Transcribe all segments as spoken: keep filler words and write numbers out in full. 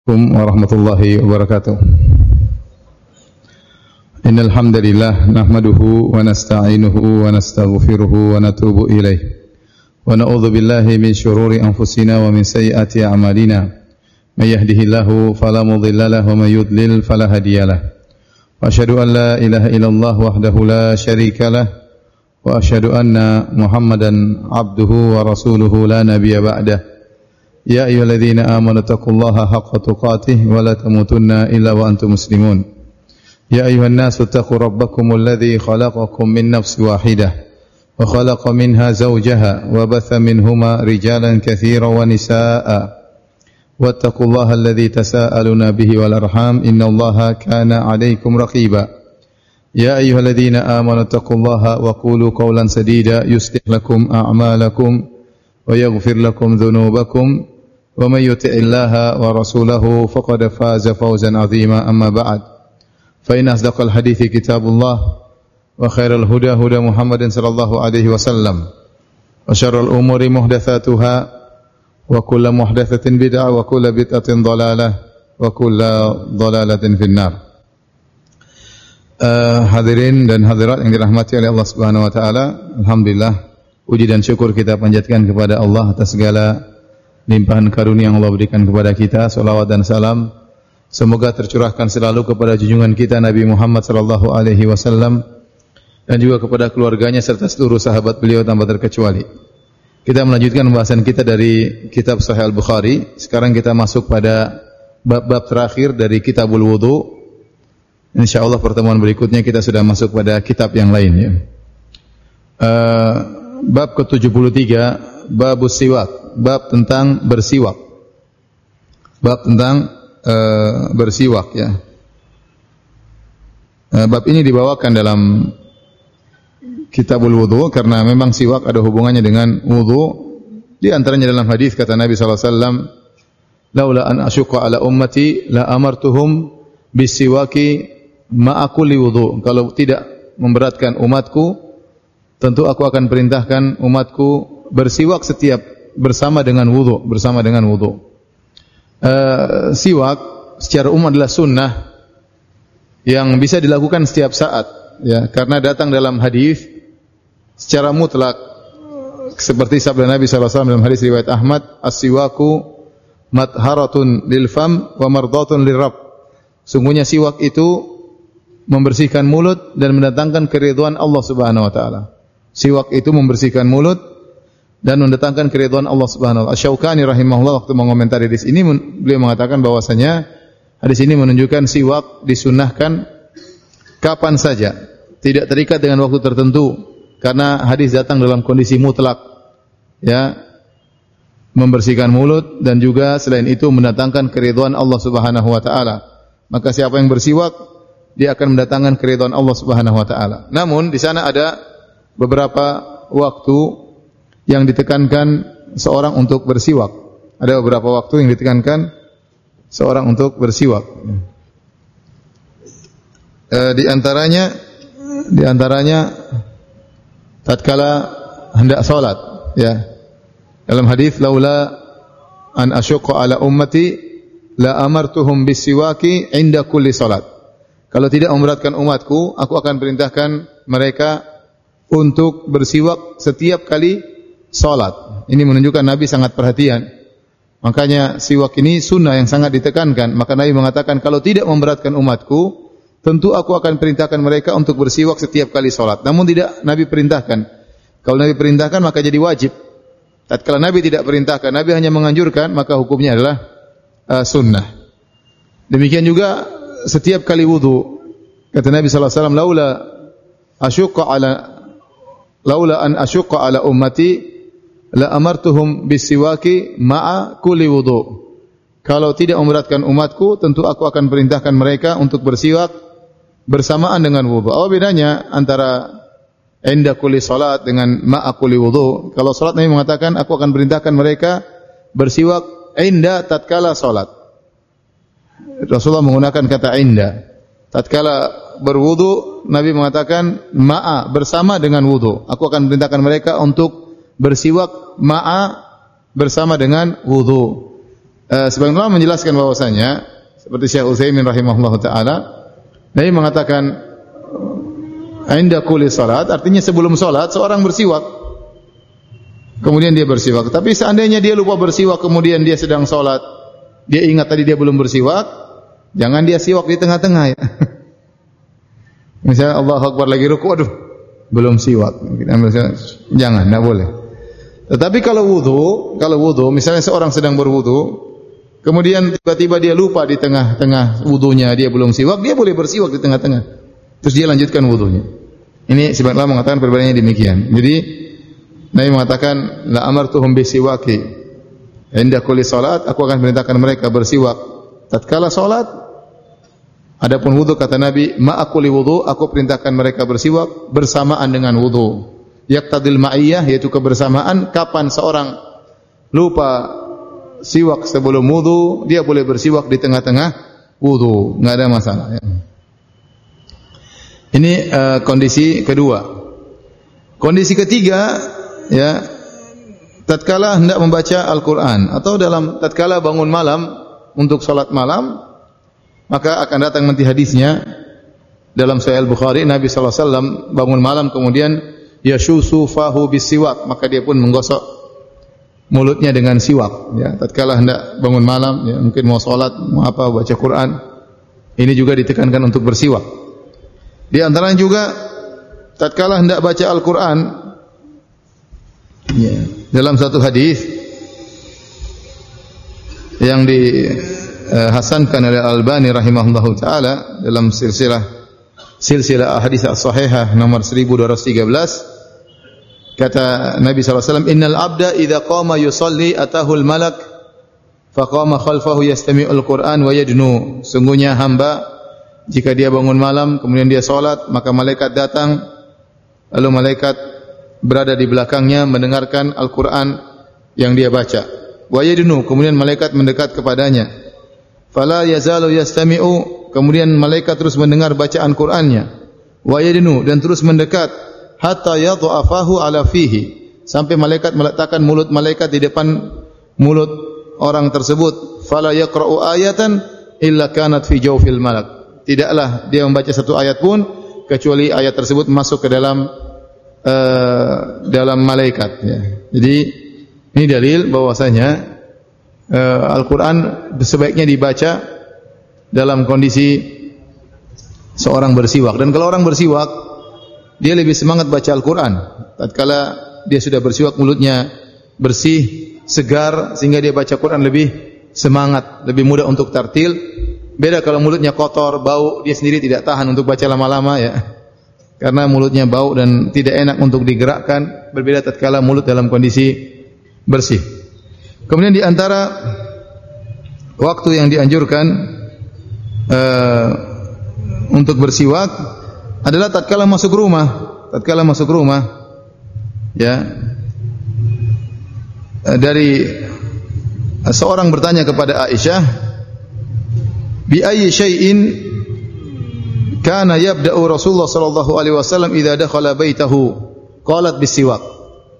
Assalamualaikum warahmatullahi wabarakatuh. Innal hamdalillah nahmaduhu wa nasta'inuhu wa nastaghfiruhu wa natubu ilaih. Wa na'udzu billahi min shururi anfusina wa min sayyiati a'malina. May yahdihillahu fala mudilla lahu wa may yudlil fala hadiyalah. Wa asyhadu an la ilaha illallah wahdahu la syarika lah wa asyhadu anna Muhammadan 'abduhu wa rasuluhu la nabiyya ba'dah. Ya ayyuhalladzina amanu taqullaha haqqa tuqatih wa la tamutunna illa wa antum muslimun. Ya ayyuhan nasu taqu rabbakumul ladzi khalaqakum min nafsin wahidah wa khalaqa minha zawjaha wa batha minhuma rijalan katsiran wa nisaa'a. Wattaqullaha alladzi tasaaluna bihi wal arham innallaha kana 'alaykum raqiba. Ya ayyuhalladzina amanu taqullaha wa qulu qawlan sadida yuslih lakum a'malakum wa yaghfir lakum dhunubakum. ومن يطع الله ورسوله فقد فاز فوزا عظيما أما بعد فإن أصدق الحديث كتاب الله وخير الهدى هدى محمد صلى الله عليه وسلم وشر الأمور محدثاتها وكل محدثة بدعة وكل بدعة ضلالة وكل ضلالة في النار. Uh, hadirin dan hadirat yang dirahmati oleh Allah Subhanahu wa taala, alhamdulillah puji dan syukur kita panjatkan kepada Allah atas segala limpahan karunia yang Allah berikan kepada kita. Salawat dan salam semoga tercurahkan selalu kepada junjungan kita Nabi Muhammad sallallahu alaihi wasallam dan juga kepada keluarganya serta seluruh sahabat beliau tanpa terkecuali. Kita melanjutkan pembahasan kita dari kitab Sahih Al-Bukhari. Sekarang kita masuk pada bab-bab terakhir dari Kitabul Wudu. Insyaallah pertemuan berikutnya kita sudah masuk pada kitab yang lain ya. Uh, bab ke tujuh puluh tiga, babus siwak, bab tentang bersiwak. Bab tentang uh, bersiwak ya. Uh, bab ini dibawakan dalam Kitabul Wudu karena memang siwak ada hubungannya dengan wudu. Di antaranya dalam hadis kata Nabi sallallahu alaihi wasallam, "Laula an asyqa ala ummati la amartuhum bisiwaki ma'a kulli wudu." Kalau tidak memberatkan umatku, tentu aku akan perintahkan umatku bersiwak setiap bersama dengan wudu, bersama dengan wudu. Uh, siwak secara umum adalah sunnah yang bisa dilakukan setiap saat, ya, karena datang dalam hadis secara mutlak seperti sabda Nabi sallallahu alaihi wasallam dalam hadis riwayat Ahmad, "As-siwaku matharatun lil fam wa mardatun lirrabb." Sungguhnya siwak itu membersihkan mulut dan mendatangkan keridhaan Allah Subhanahu wa taala. Siwak itu membersihkan mulut dan mendatangkan keridhaan Allah Subhanahu wa taala. Asy-Syaukani rahimahullah waktu mengomentari hadis ini beliau mengatakan bahwasanya hadis ini menunjukkan siwak disunnahkan kapan saja, tidak terikat dengan waktu tertentu karena hadis datang dalam kondisi mutlak, ya, membersihkan mulut dan juga selain itu mendatangkan keridhaan Allah Subhanahu wa taala. Maka siapa yang bersiwak dia akan mendatangkan keridhaan Allah Subhanahu wa taala. Namun di sana ada beberapa waktu yang ditekankan seorang untuk bersiwak. Ada beberapa waktu yang ditekankan seorang untuk bersiwak. E, di antaranya, di antaranya tatkala hendak salat, ya. Dalam hadis, "Laula an asyqa ala ummati la amartuhum bisiwaki 'inda kulli salat." Kalau tidak memberatkan umatku, aku akan perintahkan mereka untuk bersiwak setiap kali salat. Ini menunjukkan Nabi sangat perhatian. Makanya siwak ini sunnah yang sangat ditekankan. Maka Nabi mengatakan kalau tidak memberatkan umatku, tentu aku akan perintahkan mereka untuk bersiwak setiap kali salat. Namun tidak Nabi perintahkan. Kalau Nabi perintahkan maka jadi wajib. Tatkala Nabi tidak perintahkan, Nabi hanya menganjurkan, maka hukumnya adalah uh, sunnah. Demikian juga setiap kali wudu. Kata Nabi sallallahu alaihi wasallam, "Laula asyqa ala laula an asyqa ala ummati la amartuhum bisiwaki ma'a kulli wudu." Kalau tidak memberatkan umatku, tentu aku akan perintahkan mereka untuk bersiwak bersamaan dengan wudu. Apa bedanya antara inda kulli salat dengan ma'a kulli wudu? Kalau salat Nabi mengatakan aku akan perintahkan mereka bersiwak inda tatkala salat. Rasulullah menggunakan kata inda. Tatkala berwudu Nabi mengatakan ma'a bersama dengan wudu. Aku akan perintahkan mereka untuk bersiwak ma'a bersama dengan wudu. uh, sebagian ulama menjelaskan bahwasanya seperti Syekh Utsaimin rahimahullahu taala, Nabi mengatakan inda kulli salat, artinya sebelum salat seorang bersiwak. Kemudian dia bersiwak. Tapi seandainya dia lupa bersiwak kemudian dia sedang salat, dia ingat tadi dia belum bersiwak, jangan dia siwak di tengah-tengah ya. Misalnya Allahu Akbar lagi ruku, aduh, belum siwak. Jangan, enggak boleh. Tetapi kalau wudu, kalau wudu, misalnya seorang sedang berwudu, kemudian tiba-tiba dia lupa di tengah-tengah wudunya, dia belum siwak, dia boleh bersiwak di tengah-tengah. Terus dia lanjutkan wudunya. Ini sebagian ulama mengatakan perbedaannya demikian. Jadi Nabi mengatakan la amartuhum bisiwaki. Inda kulli salat, aku akan perintahkan mereka bersiwak tatkala salat. Adapun wudu kata Nabi, ma'akuli wudu, aku perintahkan mereka bersiwak bersamaan dengan wudu. Yaqtadil ma'iyyah, yaitu kebersamaan. Kapan seorang lupa siwak sebelum wudu, dia boleh bersiwak di tengah-tengah wudu, enggak ada masalah ya. Ini uh, kondisi kedua. Kondisi ketiga ya, tatkala hendak membaca Al-Qur'an atau dalam tatkala bangun malam untuk salat malam, maka akan datang nanti hadisnya dalam Sahih Al-Bukhari, Nabi sallallahu alaihi wasallam bangun malam kemudian yashusu fahu bisiwak, maka dia pun menggosok mulutnya dengan siwak ya, tatkala hendak bangun malam ya, mungkin mau salat, mau apa, baca Quran, ini juga ditekankan untuk bersiwak. Di antaranya juga tatkala hendak baca Al-Qur'an ya, dalam satu hadis yang di hasankan oleh Al-Albani rahimahullahu taala dalam silsilah silsilah ahadits as-sahihah nomor seribu dua ratus tiga belas, kata Nabi sallallahu alaihi wasallam, innal abda idza qama yusalli atahu al-malak faqama khalfahu yastami'ul Qur'an wa yadnu. Sungguhnya hamba jika dia bangun malam kemudian dia salat, maka malaikat datang, lalu malaikat berada di belakangnya mendengarkan Al-Qur'an yang dia baca. Wa yadnu, kemudian malaikat mendekat kepadanya. Fala yazalu yastami'u, kemudian malaikat terus mendengar bacaan Qur'annya. Wa yadnu, dan terus mendekat hatta yadha'afahu ala fihi, sampai malaikat meletakkan mulut malaikat di depan mulut orang tersebut. Fala yaqra'u ayatan illa kanat fi jawfil malak. Tidaklah dia membaca satu ayat pun kecuali ayat tersebut masuk ke dalam uh, dalam malaikat ya. Jadi ini dalil bahwasanya Uh, Al-Quran sebaiknya dibaca dalam kondisi seorang bersiwak. Dan kalau orang bersiwak, dia lebih semangat baca Al-Quran. Tatkala dia sudah bersiwak, mulutnya bersih, segar, sehingga dia baca Quran lebih semangat, lebih mudah untuk tartil. Beda kalau mulutnya kotor, bau, dia sendiri tidak tahan untuk baca lama-lama ya, karena mulutnya bau dan tidak enak untuk digerakkan. Berbeda tatkala mulut dalam kondisi bersih. Kemudian di antara waktu yang dianjurkan uh, untuk bersiwak adalah tatkala masuk rumah, tatkala masuk rumah, ya. Uh, dari uh, seorang bertanya kepada Aisyah, bi ayyi syai'in kana yabda'u Rasulullah sallallahu alaihi wasallam idza dakhala baitahu? Qalat bisiwak.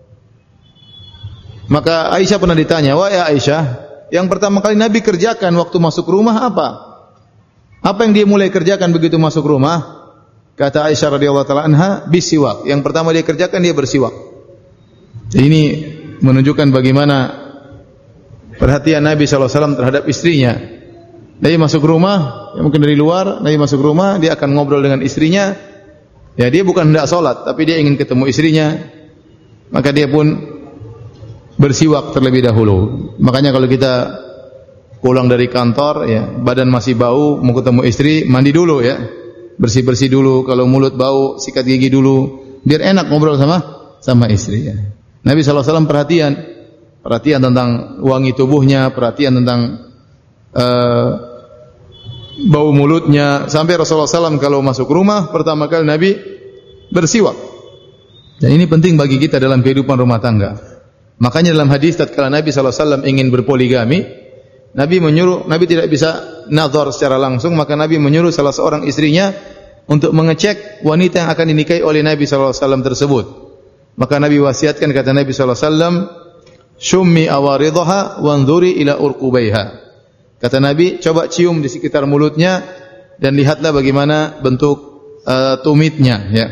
Maka Aisyah pernah ditanya, wahai Aisyah, yang pertama kali Nabi kerjakan waktu masuk rumah apa? Apa yang dia mulai kerjakan begitu masuk rumah? Kata Aisyah radhiyallahu taala anha, bisiwak. Yang pertama dia kerjakan dia bersiwak. Ini menunjukkan bagaimana perhatian Nabi sallallahu alaihi wasallam terhadap istrinya. Nabi masuk rumah, ya mungkin dari luar, Nabi masuk rumah, dia akan ngobrol dengan istrinya. Ya, dia bukan hendak salat, tapi dia ingin ketemu istrinya. Maka dia pun bersiwak terlebih dahulu. Makanya kalau kita pulang dari kantor ya, badan masih bau, mau ketemu istri, mandi dulu ya. Bersih-bersih dulu, kalau mulut bau, sikat gigi dulu, biar enak ngobrol sama sama istri ya. Nabi sallallahu alaihi wasallam perhatian, perhatian tentang wangi tubuhnya, perhatian tentang uh, bau mulutnya, sampai Rasulullah sallallahu alaihi wasallam kalau masuk rumah pertama kali Nabi bersiwak. Dan ini penting bagi kita dalam kehidupan rumah tangga. Makanya dalam hadis tatkala Nabi sallallahu alaihi wasallam ingin berpoligami, Nabi menyuruh, Nabi tidak bisa nazar secara langsung, maka Nabi menyuruh salah seorang istrinya untuk mengecek wanita yang akan dinikahi oleh Nabi sallallahu alaihi wasallam tersebut. Maka Nabi wasiatkan, kata Nabi sallallahu alaihi wasallam, "Shummi awaridhaha wanzuri ila urqubaiha." Kata Nabi, coba cium di sekitar mulutnya dan lihatlah bagaimana bentuk uh, tumitnya, ya.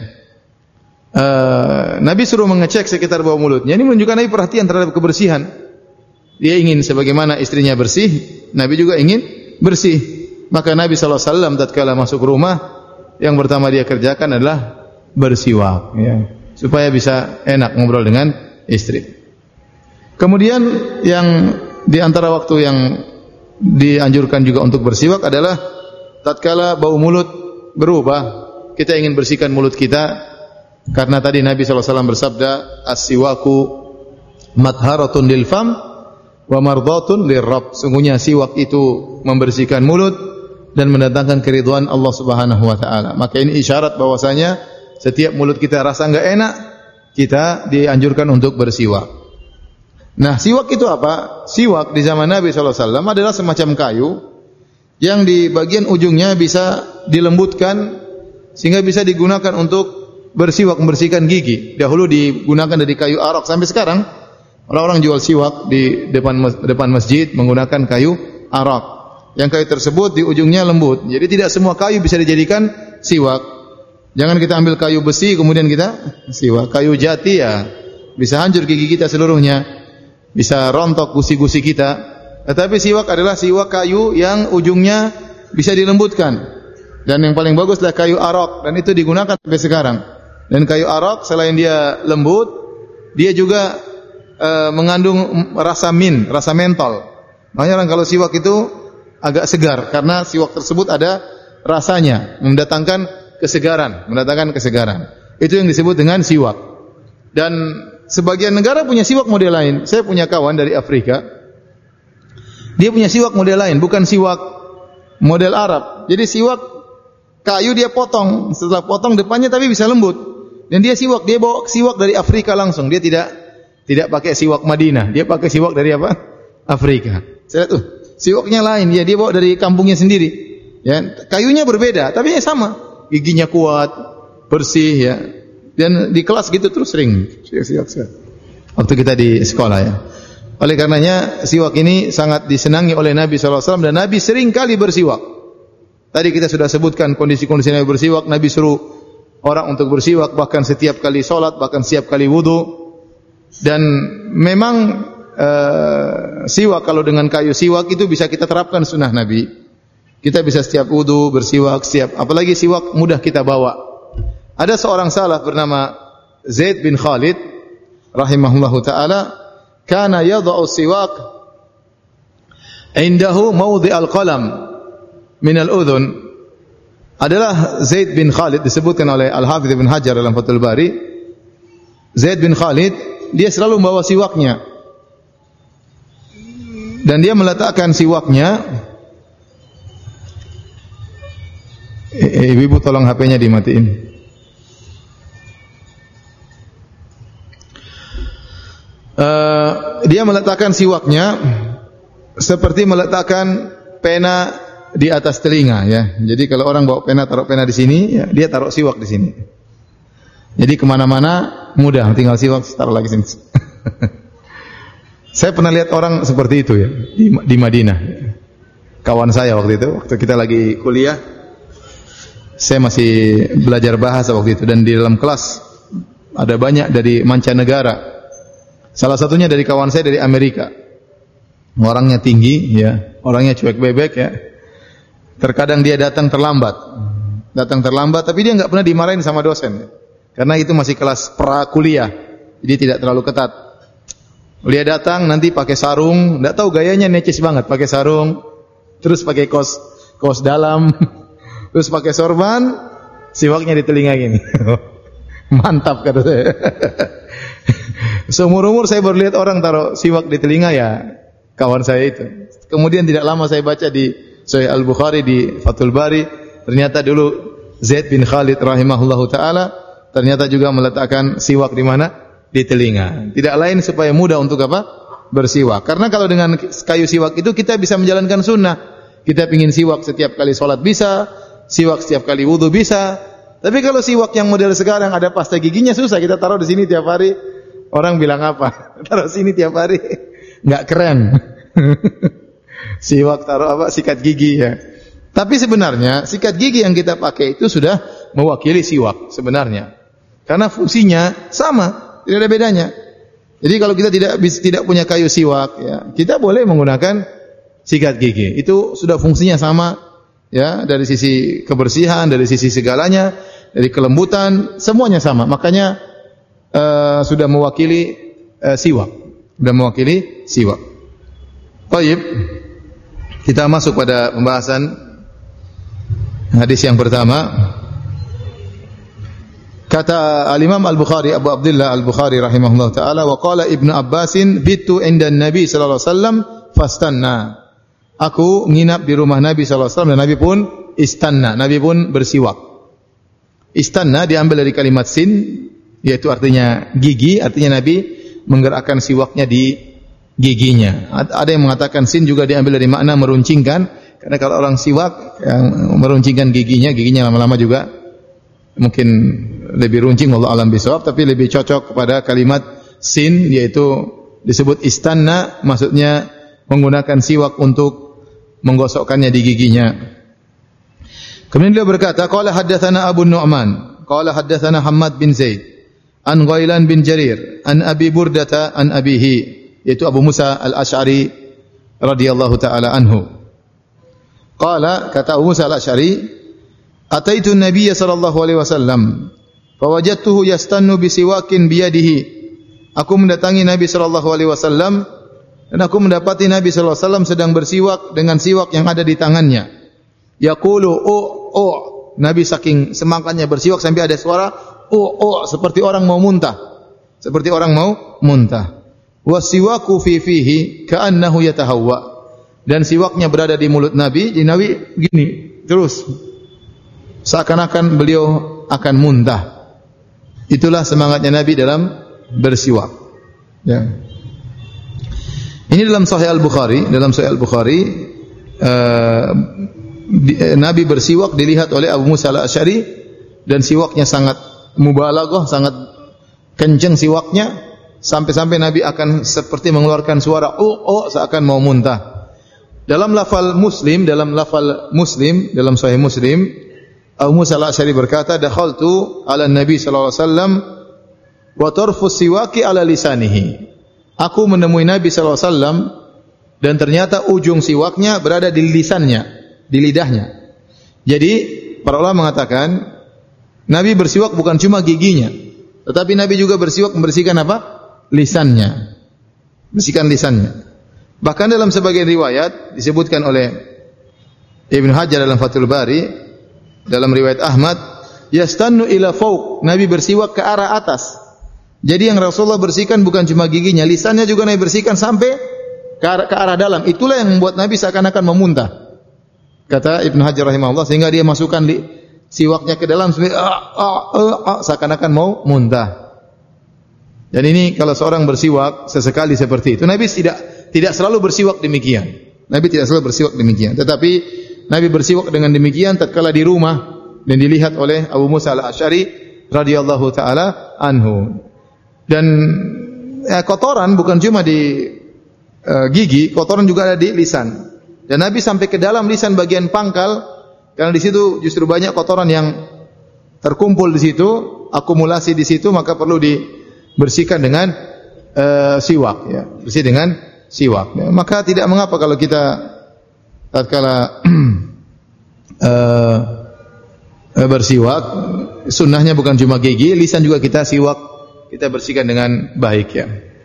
Uh, Nabi suruh mengecek sekitar bawah mulutnya. Ini menunjukkan Nabi perhatian terhadap kebersihan. Dia ingin sebagaimana istrinya bersih, Nabi juga ingin bersih. Maka Nabi sallallahu alaihi wasallam tatkala masuk rumah, yang pertama dia kerjakan adalah bersiwak, ya, supaya bisa enak ngobrol dengan istri. Kemudian yang di antara waktu yang dianjurkan juga untuk bersiwak adalah tatkala bau mulut berubah, kita ingin bersihkan mulut kita. Karena tadi Nabi sallallahu alaihi wasallam bersabda, as-siwaku matharatun lil fam wa mardhatun lirrabb. Sungguhnya siwak itu membersihkan mulut dan mendatangkan keridhaan Allah Subhanahu wa taala. Maka ini isyarat bahwasanya setiap mulut kita rasa enggak enak, kita dianjurkan untuk bersiwak. Nah, siwak itu apa? Siwak di zaman Nabi sallallahu alaihi wasallam adalah semacam kayu yang di bagian ujungnya bisa dilembutkan sehingga bisa digunakan untuk bersiwak, membersihkan gigi. Dahulu digunakan dari kayu arok, sampai sekarang orang-orang jual siwak di depan depan masjid menggunakan kayu arok. Yang kayu tersebut di ujungnya lembut. Jadi tidak semua kayu bisa dijadikan siwak. Jangan kita ambil kayu besi kemudian kita siwak. Kayu jati ya bisa hancur gigi kita seluruhnya, bisa rontok gusi-gusi kita. Tetapi siwak adalah siwak kayu yang ujungnya bisa dilembutkan. Dan yang paling bagus adalah kayu arok, dan itu digunakan sampai sekarang. Dan kayu arok selain dia lembut, dia juga e, mengandung rasa mint, rasa mentol. Makanya orang kalau siwak itu agak segar karena siwak tersebut ada rasanya, mendatangkan kesegaran, mendatangkan kesegaran. Itu yang disebut dengan siwak. Dan sebagian negara punya siwak model lain. Saya punya kawan dari Afrika. Dia punya siwak model lain, bukan siwak model Arab. Jadi siwak kayu dia potong, setelah potong depannya tapi bisa lembut. Dan dia siwak, dia bawa siwak dari Afrika langsung. Dia tidak tidak pakai siwak Madinah, dia pakai siwak dari apa? Afrika. Saya lihat tuh, siwaknya lain, ya dia bawa dari kampungnya sendiri. Ya, kayunya berbeda, tapi ya sama. Giginya kuat, bersih, ya. Dan di kelas gitu terus sering siwak siwak. Waktu kita di sekolah, ya. Oleh karenanya siwak ini sangat disenangi oleh Nabi sallallahu alaihi wasallam dan Nabi sering kali bersiwak. Tadi kita sudah sebutkan kondisi-kondisi Nabi bersiwak. Nabi suruh orang untuk bersiwak bahkan setiap kali sholat, bahkan setiap kali wudu. Dan memang uh, siwak kalau dengan kayu siwak itu bisa kita terapkan sunnah Nabi. Kita bisa setiap wudu bersiwak, setiap apalagi siwak mudah kita bawa. Ada seorang salaf bernama Zaid bin Khalid rahimahullahu taala, kana yadha'u siwak indahu mawdi' al-qalam min al-udhun. Adalah Zaid bin Khalid, disebutkan oleh Al-Hafidz Ibn Hajar dalam Fathul Bari. Zaid bin Khalid, dia selalu membawa siwaknya. Dan dia meletakkan siwaknya. Eh, ibu tolong H P-nya dimatiin. Uh, dia meletakkan siwaknya seperti meletakkan pena di atas telinga, ya. Jadi kalau orang bawa pena, taruh pena di sini, ya, dia taruh siwak di sini. Jadi kemana-mana mudah, tinggal siwak taruh lagi sini. Saya pernah lihat orang seperti itu, ya, di, di Madinah. Kawan saya waktu itu, waktu kita lagi kuliah, saya masih belajar bahasa waktu itu, dan di dalam kelas ada banyak dari mancanegara. Salah satunya dari kawan saya dari Amerika. Orangnya tinggi, ya, orangnya cuek bebek, ya. Terkadang dia datang terlambat, datang terlambat, tapi dia enggak pernah dimarahin sama dosen, karena itu masih kelas pra kuliah, jadi tidak terlalu ketat. Dia datang nanti pakai sarung, enggak tahu gayanya necis banget, pakai sarung, terus pakai kaos kaos dalam, terus pakai sorban, siwaknya di telinga gini. Mantap kata saya. Seumur umur saya baru lihat orang taruh siwak di telinga, ya kawan saya itu. Kemudian tidak lama saya baca di Sahih Al-Bukhari di Fathul Bari, ternyata dulu Zaid bin Khalid rahimahullahu taala ternyata juga meletakkan siwak di mana? Di telinga. Tidak lain supaya mudah untuk apa? Bersiwak. Karena kalau dengan kayu siwak itu kita bisa menjalankan sunnah. Kita ingin siwak setiap kali sholat bisa, siwak setiap kali wudu bisa. Tapi kalau siwak yang model sekarang ada pasta giginya susah, kita taruh di sini tiap hari. Orang bilang apa? Taruh sini tiap hari. Enggak keren. Siwak taruh apa? Sikat gigi ya. Tapi sebenarnya sikat gigi yang kita pakai itu sudah mewakili siwak sebenarnya. Karena fungsinya sama, tidak ada bedanya. Jadi kalau kita tidak tidak punya kayu siwak ya, kita boleh menggunakan sikat gigi. Itu sudah fungsinya sama ya, dari sisi kebersihan, dari sisi segalanya, dari kelembutan, semuanya sama. Makanya uh, sudah mewakili uh, siwak. Sudah mewakili siwak. Baik. Kita masuk pada pembahasan hadis yang pertama. Kata Al-Imam Al-Bukhari, Abu Abdullah Al-Bukhari rahimahullah ta'ala, wa qala Ibnu Abbasin bitu inda Nabi sallallahu alaihi wasallam fastanna. Aku nginap di rumah Nabi sallallahu alaihi wasallam dan Nabi pun istanna, Nabi pun bersiwak. Istanna diambil dari kalimat sin, yaitu artinya gigi, artinya Nabi menggerakkan siwaknya di giginya. Ada yang mengatakan sin juga diambil dari makna meruncingkan. Karena kalau orang siwak yang meruncingkan giginya, giginya lama-lama juga mungkin lebih runcing, wallahu alam bisawab, tapi lebih cocok kepada kalimat sin, yaitu disebut istanna, maksudnya menggunakan siwak untuk menggosokkannya di giginya. Kemudian dia berkata, qala haddatsana Abu Nu'man, qala haddatsana Hammad bin Zaid, an Ghailan bin Jarir, an Abi Burdata, an abihi, yaitu Abu Musa Al-Asy'ari radhiyallahu taala anhu. Qala, kata Abu Musa Al-Asy'ari, ataitu Nabiy sallallahu alaihi wasallam fawajadtuhu yastannu bisiwakin biyadihi. Aku mendatangi Nabi sallallahu alaihi wasallam dan aku mendapati Nabi sallallahu alaihi wasallam sedang bersiwak dengan siwak yang ada di tangannya. Yaqulu o o. Nabi saking semangatnya bersiwak sampai ada suara o o, seperti orang mau muntah. Seperti orang mau muntah. Wasiwaku fi fihi ka'annahu yatahawwa. Dan siwaknya berada di mulut Nabi, jadi Nabi gini terus, seakan-akan beliau akan muntah. Itulah semangatnya Nabi dalam bersiwak. Ya. Ini dalam Sahih Al-Bukhari, dalam Sahih Al-Bukhari uh, di, eh, Nabi bersiwak dilihat oleh Abu Musa Al-Asy'ari dan siwaknya sangat mubalaghah, sangat kencang siwaknya sampai-sampai Nabi akan seperti mengeluarkan suara oh oh seakan mau muntah. Dalam lafal Muslim, dalam lafal Muslim, dalam Sahih Muslim, Abu Musa Al-Asy'ari berkata, "Dakhaltu 'ala Nabi sallallahu alaihi wasallam wa tarfu siwaki 'ala lisanihi." Aku menemui Nabi sallallahu alaihi wasallam dan ternyata ujung siwaknya berada di lisannya, di lidahnya. Jadi, para ulama mengatakan Nabi bersiwak bukan cuma giginya, tetapi Nabi juga bersiwak membersihkan apa? Lisannya. Bersihkan lisannya. Bahkan dalam sebagian riwayat disebutkan oleh Ibnu Hajar dalam Fathul Bari, dalam riwayat Ahmad, yastannu ila fauq, Nabi bersiwak ke arah atas. Jadi yang Rasulullah bersihkan bukan cuma giginya, lisannya juga Nabi bersihkan sampai ke arah, ke arah dalam. Itulah yang membuat Nabi seakan-akan memuntah. Kata Ibnu Hajar rahimahullah, sehingga dia masukkan di siwaknya ke dalam sampai ah, ah, ah, ah, seakan-akan mau muntah. Dan ini kalau seorang bersiwak sesekali seperti itu, Nabi tidak tidak selalu bersiwak demikian. Nabi tidak selalu bersiwak demikian. Tetapi Nabi bersiwak dengan demikian tatkala di rumah dan dilihat oleh Abu Musa Al-Asy'ari radhiyallahu taala anhu. Dan ya, kotoran bukan cuma di uh, gigi, kotoran juga ada di lisan. Dan Nabi sampai ke dalam lisan bagian pangkal, karena di situ justru banyak kotoran yang terkumpul di situ, akumulasi di situ, maka perlu dibersihkan dengan uh, siwak, ya, bersih dengan siwak. Ya, maka tidak mengapa kalau kita tatkala uh, bersiwak, sunnahnya bukan cuma gigi, lisan juga kita siwak, kita bersihkan dengan baik, ya.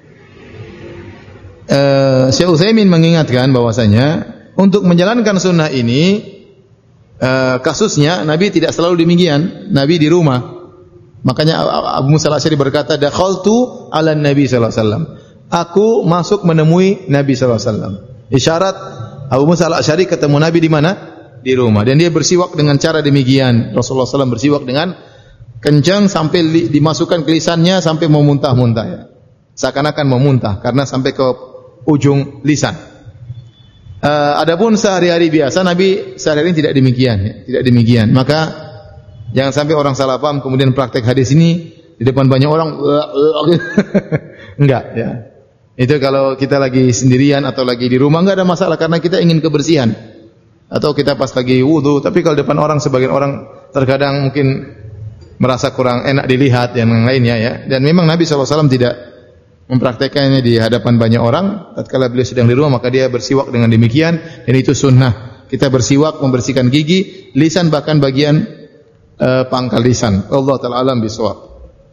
Uh, Syekh Utsaimin mengingatkan bahwasanya untuk menjalankan sunnah ini uh, kasusnya Nabi tidak selalu demikian. Nabi di rumah. Makanya Abu Musa Al-Asy'ari berkata, "Dakhaltu 'ala Nabi sallallahu alaihi wasallam." Aku masuk menemui Nabi sallallahu alaihi wasallam. Isyarat Abu Musa Al-Asy'ari ketemu Nabi di mana? Di rumah. Dan dia bersiwak dengan cara demikian. Rasulullah sallallahu alaihi wasallam bersiwak dengan kencang sampai li, dimasukkan ke lisannya sampai mau muntah-muntah, ya. Seakan-akan mau muntah karena sampai ke ujung lisan. Uh, adapun sehari-hari biasa Nabi sehari-hari tidak demikian, ya. Tidak demikian. Maka jangan sampai orang salah paham kemudian praktek hadis ini di depan banyak orang enggak, ya. Itu kalau kita lagi sendirian atau lagi di rumah enggak ada masalah karena kita ingin kebersihan. Atau kita pas lagi wudu, tapi kalau depan orang sebagian orang terkadang mungkin merasa kurang enak dilihat dan yang lainnya ya. Dan memang Nabi sallallahu alaihi wasallam tidak mempraktekannya di hadapan banyak orang. Tatkala beliau sedang di rumah maka dia bersiwak dengan demikian dan itu sunnah. Kita bersiwak membersihkan gigi, lisan bahkan bagian uh, pangkal lisan. Allah taala alam bisawab.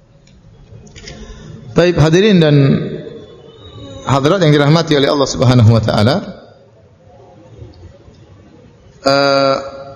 Baik hadirin dan hadirat yang dirahmati oleh Allah Subhanahu wa taala. Uh,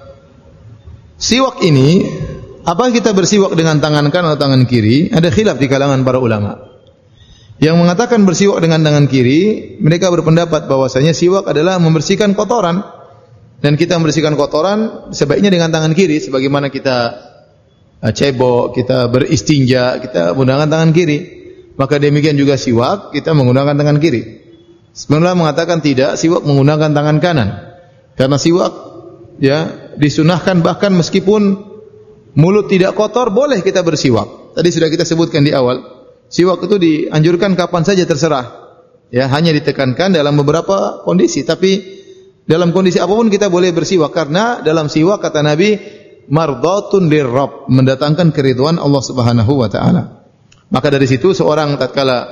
siwak ini, apa kita bersiwak dengan tangan kanan atau tangan kiri? Ada khilaf di kalangan para ulama. Yang mengatakan bersiwak dengan tangan kiri, mereka berpendapat bahwasanya siwak adalah membersihkan kotoran. Dan kita membersihkan kotoran sebaiknya dengan tangan kiri, sebagaimana kita uh, cebok, kita beristinja, kita menggunakan tangan kiri. Maka demikian juga siwak, kita menggunakan tangan kiri. Sebenarnya mengatakan tidak, siwak menggunakan tangan kanan. Karena siwak ya disunahkan bahkan meskipun mulut tidak kotor boleh kita bersiwak. Tadi sudah kita sebutkan di awal, siwak itu dianjurkan kapan saja terserah. Ya, hanya ditekankan dalam beberapa kondisi, tapi dalam kondisi apapun kita boleh bersiwak karena dalam siwak kata Nabi mardhatun lirrabb, mendatangkan keridhaan Allah Subhanahu wa taala. Maka dari situ seorang tatkala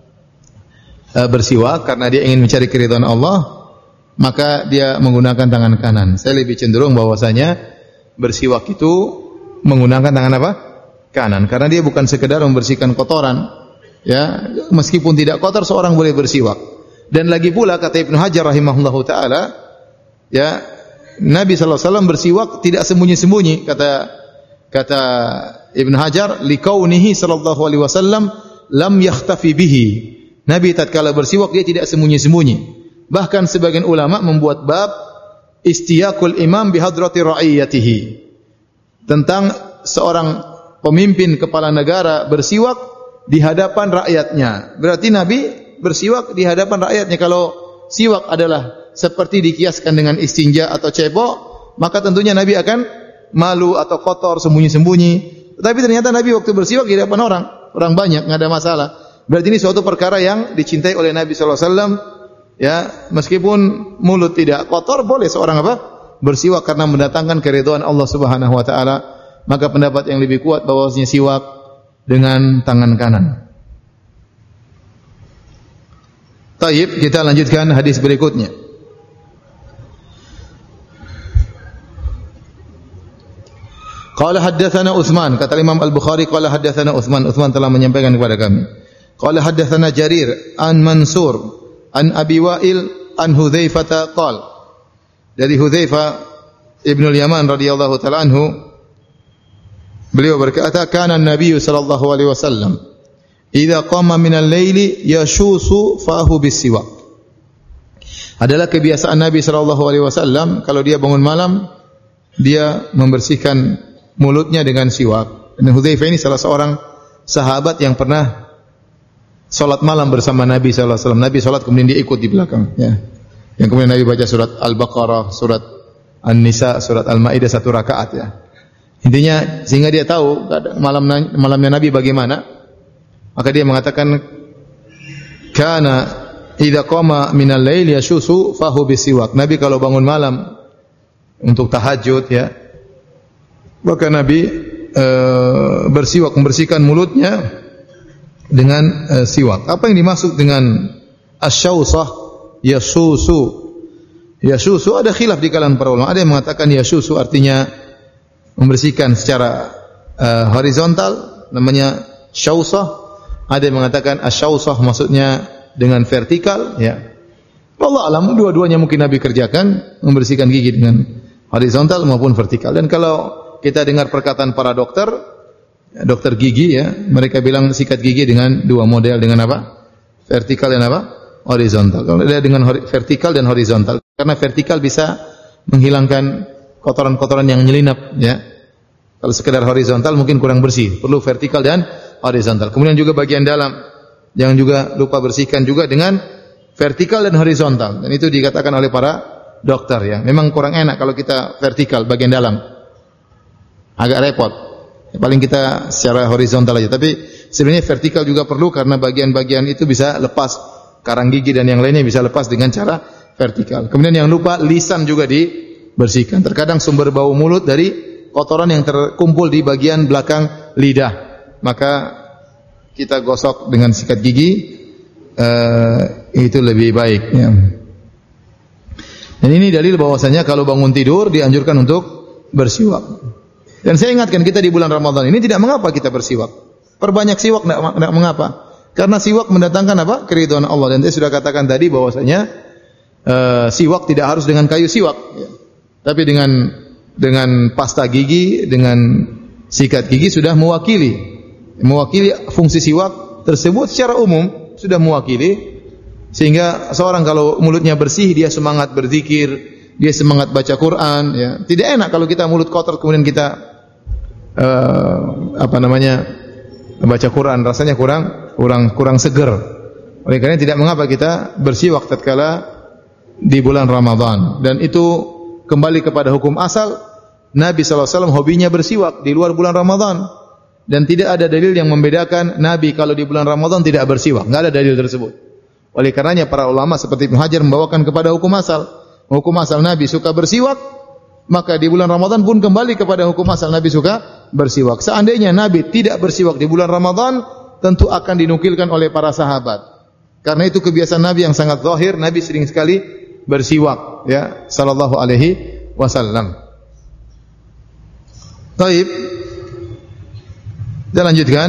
uh, bersiwak karena dia ingin mencari keridhaan Allah, maka dia menggunakan tangan kanan. Saya lebih cenderung bahwasanya bersiwak itu menggunakan tangan apa? Kanan. Karena dia bukan sekedar membersihkan kotoran. Ya, meskipun tidak kotor seorang boleh bersiwak. Dan lagi pula kata Ibnu Hajar rahimahullahu taala, ya, Nabi sallallahu alaihi wasallam bersiwak tidak sembunyi-sembunyi, kata kata Ibnu Hajar, liqaunihi sallallahu alaihi wasallam lam yakhtafi bihi. Nabi tatkala bersiwak dia tidak sembunyi-sembunyi. Bahkan sebagian ulama membuat bab istiyaqul imam bihadrati ra'iyatihi. Tentang seorang pemimpin kepala negara bersiwak di hadapan rakyatnya. Berarti Nabi bersiwak di hadapan rakyatnya. Kalau siwak adalah seperti dikiaskan dengan istinja atau cebok, maka tentunya Nabi akan malu atau kotor sembunyi-sembunyi. Tapi ternyata Nabi waktu bersiwak di hadapan orang, orang banyak, enggak ada masalah. Berarti ini suatu perkara yang dicintai oleh Nabi sallallahu alaihi wasallam. Ya, meskipun mulut tidak kotor, boleh seorang apa? Bersiwak karena mendatangkan keridhaan Allah Subhanahu wa taala. Maka pendapat yang lebih kuat bahwasanya siwak dengan tangan kanan. Taib, kita lanjutkan hadis berikutnya. Qala haddatsana Utsman, kata Imam Al-Bukhari qala haddatsana Utsman, Utsman telah menyampaikan kepada kami. Qala haddatsana Jarir an Mansur an Abi Wa'il an Hudzaifah qala. Dari Hudzaifah Ibnu Yaman radhiyallahu taala anhu, beliau berkata, kana Nabi sallallahu alaihi wasallam idza qama min al-laili yashusu fahu bis-siwak. Adalah kebiasaan Nabi sallallahu alaihi wasallam kalau dia bangun malam dia membersihkan mulutnya dengan siwak. Dan Hudzaifah ini salah seorang sahabat yang pernah salat malam bersama Nabi sallallahu alaihi wasallam. Nabi salat kemudian dia ikut di belakang, ya. Yang kemudian Nabi baca surat Al-Baqarah, surat An-Nisa, surat Al-Maidah satu rakaat, ya. Intinya sehingga dia tahu malam malamnya Nabi bagaimana. Maka dia mengatakan kana idza qama minal lail yashusu fahu bisiwak. Nabi kalau bangun malam untuk tahajud, ya, maka Nabi e, bersiwak, membersihkan mulutnya dengan e, siwak. Apa yang dimaksud dengan asyawsah yasusu? Yasusu ada khilaf di kalangan para ulama. Ada yang mengatakan yasusu artinya membersihkan secara uh, horizontal, namanya syawsah. Ada yang mengatakan asyawsah maksudnya dengan vertikal, ya. Allah alam, dua-duanya mungkin Nabi kerjakan, membersihkan gigi dengan horizontal maupun vertikal. Dan kalau kita dengar perkataan para dokter, dokter gigi, ya, mereka bilang sikat gigi dengan dua model, dengan apa? Vertikal dan apa? Horizontal. Kalau ada dengan vertikal dan horizontal, karena vertikal bisa menghilangkan kotoran-kotoran yang menyelinap, ya. Kalau sekedar horizontal mungkin kurang bersih, perlu vertikal dan horizontal. Kemudian juga bagian dalam, jangan juga lupa bersihkan juga dengan vertikal dan horizontal. Dan itu dikatakan oleh para dokter, ya. Memang kurang enak kalau kita vertikal bagian dalam, agak repot. Ya, paling kita secara horizontal aja. Tapi sebenarnya vertikal juga perlu karena bagian-bagian itu bisa lepas karang gigi dan yang lainnya bisa lepas dengan cara vertikal. Kemudian yang lupa, lisan juga dibersihkan. Terkadang sumber bau mulut dari kotoran yang terkumpul di bagian belakang lidah. Maka kita gosok dengan sikat gigi, uh, itu lebih baik. Ya. Dan ini dalil bahwasanya kalau bangun tidur dianjurkan untuk bersiwak. Dan saya ingatkan kita di bulan Ramadan ini tidak mengapa kita bersiwak. Perbanyak siwak tidak mengapa. Karena siwak mendatangkan apa? Keridhaan Allah. Dan saya sudah katakan tadi bahwasanya uh, siwak tidak harus dengan kayu siwak, ya. Tapi dengan dengan pasta gigi, dengan sikat gigi sudah mewakili, mewakili fungsi siwak tersebut secara umum sudah mewakili. Sehingga seorang kalau mulutnya bersih, dia semangat berzikir, dia semangat baca Quran. Ya. Tidak enak kalau kita mulut kotor kemudian kita uh, apa namanya baca Quran, rasanya kurang kurang kurang seger. Oleh karena tidak mengapa kita bersiwak tatkala di bulan Ramadan. Dan itu kembali kepada hukum asal. Nabi sallallahu alaihi wasallam hobinya bersiwak di luar bulan Ramadan. Dan tidak ada dalil yang membedakan Nabi kalau di bulan Ramadan tidak bersiwak. Enggak ada dalil tersebut. Oleh karenanya para ulama seperti Ibnu Hajar membawakan kepada hukum asal. Hukum asal Nabi suka bersiwak, maka di bulan Ramadan pun kembali kepada hukum asal Nabi suka bersiwak. Seandainya Nabi tidak bersiwak di bulan Ramadan, tentu akan dinukilkan oleh para sahabat. Karena itu kebiasaan Nabi yang sangat zahir, Nabi sering sekali bersiwak, ya, sallallahu alaihi wasallam. Baik. Kita lanjutkan.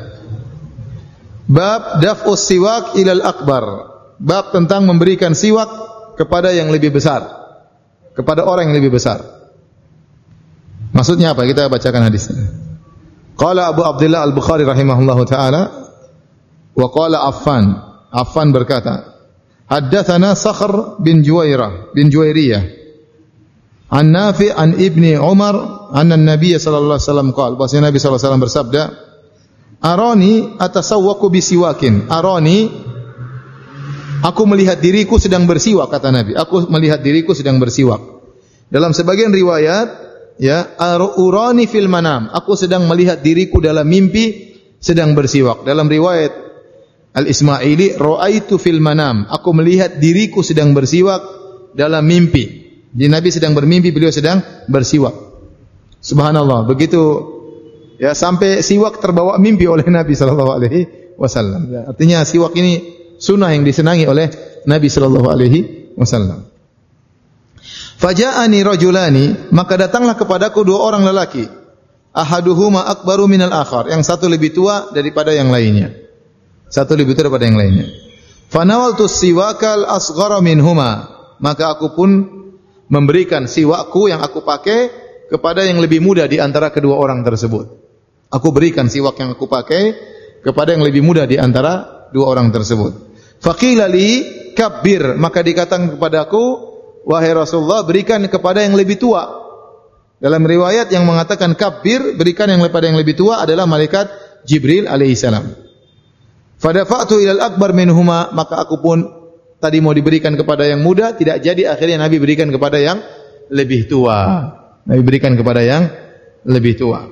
Bab daf'us siwak ilal akbar. Bab tentang memberikan siwak kepada yang lebih besar, kepada orang yang lebih besar. Maksudnya apa? Kita bacakan hadisnya. Qala Abu Abdullah Al-Bukhari rahimahullahu taala wa qala Affan. Affan berkata, haddatsana Sakhr bin Juwairah bin Juwairiyah an Nafi' an Ibni Umar anna an-nabiy sallallahu alaihi wasallam qala, bahwasanya Nabi sallallahu alaihi wasallam bersabda, arani atasawwaku bisiwakin. Arani, aku melihat diriku sedang bersiwak, kata Nabi. Aku melihat diriku sedang bersiwak. Dalam sebagian riwayat, ya, urani fil manam. Aku sedang melihat diriku dalam mimpi sedang bersiwak. Dalam riwayat Al-Ismaili, ra'aitu fil manam. Aku melihat diriku sedang bersiwak dalam mimpi. Jadi Nabi sedang bermimpi, beliau sedang bersiwak. Subhanallah, begitu, ya, sampai siwak terbawa mimpi oleh Nabi sallallahu alaihi wasallam. Ya, artinya siwak ini sunnah yang disenangi oleh Nabi sallallahu alaihi wasallam. Faja'ani rajulani, maka datanglah kepadaku dua orang lelaki. Ahaduhuma akbaru minal akhar, yang satu lebih tua daripada yang lainnya. Satu lebih tua daripada yang lainnya. Fanawaltu siwakal asghara minhuma, maka aku pun memberikan siwakku yang aku pakai kepada yang lebih muda di antara kedua orang tersebut. Aku berikan siwak yang aku pakai kepada yang lebih muda di antara dua orang tersebut. Faqila li kabbir, maka dikatakan kepadaku, wahai Rasulullah, berikan kepada yang lebih tua. Dalam riwayat yang mengatakan kabbir, berikan yang kepada yang lebih tua adalah malaikat Jibril alaihissalam. Fadafa'tu ilal akbar minhuma, maka aku pun tadi mau diberikan kepada yang muda, tidak jadi, akhirnya Nabi berikan kepada yang lebih tua. Nabi berikan kepada yang lebih tua.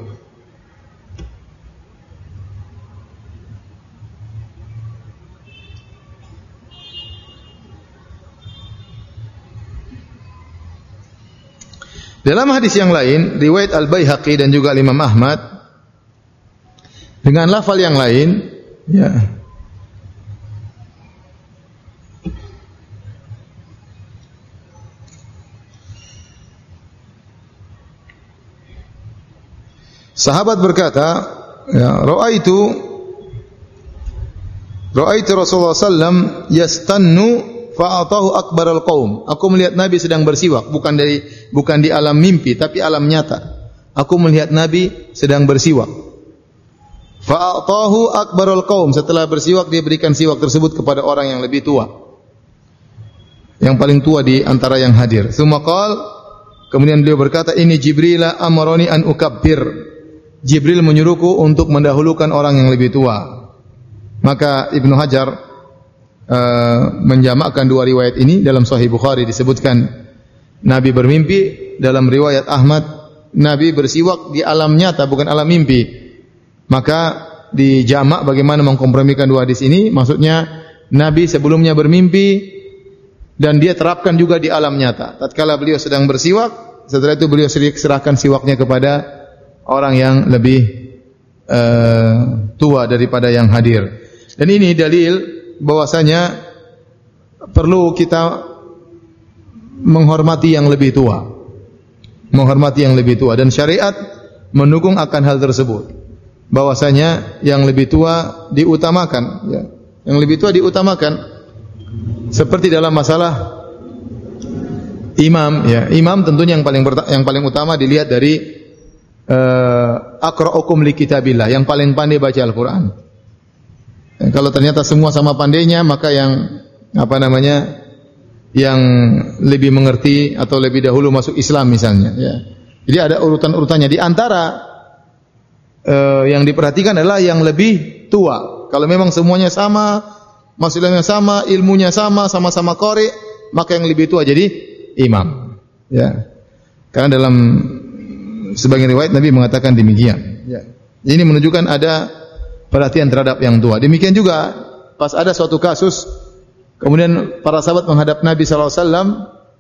Dalam hadis yang lain, riwayat Al-Baihaqi dan juga Imam Ahmad dengan lafal yang lain, ya, sahabat berkata, ya, ra'aitu ra'aitu Rasulullah sallallahu alaihi wasallam yastannu fa'atahu akbaral qaum. Aku melihat Nabi sedang bersiwak, bukan dari bukan di alam mimpi tapi alam nyata. Aku melihat Nabi sedang bersiwak. Fa'atahu akbaral qaum. Setelah bersiwak, dia berikan siwak tersebut kepada orang yang lebih tua, yang paling tua di antara yang hadir. Tsumma qala, kemudian beliau berkata, ini Jibril amaroni an ukabbir. Jibril menyuruhku untuk mendahulukan orang yang lebih tua. Maka Ibnu Hajar uh, menjamakkan dua riwayat ini. Dalam Sahih Bukhari disebutkan Nabi bermimpi, dalam riwayat Ahmad Nabi bersiwak di alam nyata, bukan alam mimpi. Maka dijamak bagaimana mengkompromikan dua hadis ini. Maksudnya Nabi sebelumnya bermimpi dan dia terapkan juga di alam nyata. Tatkala beliau sedang bersiwak, setelah itu beliau serahkan siwaknya kepada orang yang lebih uh, tua daripada yang hadir. Dan ini dalil bahwasanya perlu kita menghormati yang lebih tua. Menghormati yang lebih tua, dan syariat mendukung akan hal tersebut. Bahwasanya yang lebih tua diutamakan, ya. Yang lebih tua diutamakan. Seperti dalam masalah imam, ya. Imam tentunya yang paling yang paling utama dilihat dari uh, aqra'ukum li kitabillah, yang paling pandai baca Al-Qur'an. Ya, kalau ternyata semua sama pandainya, maka yang apa namanya? yang lebih mengerti atau lebih dahulu masuk Islam misalnya, ya. Jadi ada urutan-urutannya. Di antara uh, yang diperhatikan adalah yang lebih tua. Kalau memang semuanya sama, masuk Islamnya sama, ilmunya sama, sama-sama qari, maka yang lebih tua jadi imam. Ya. Karena dalam sebagian riwayat Nabi mengatakan demikian. Ya. Ini menunjukkan ada perhatian terhadap yang tua. Demikian juga pas ada suatu kasus, kemudian para sahabat menghadap Nabi sallallahu alaihi wasallam,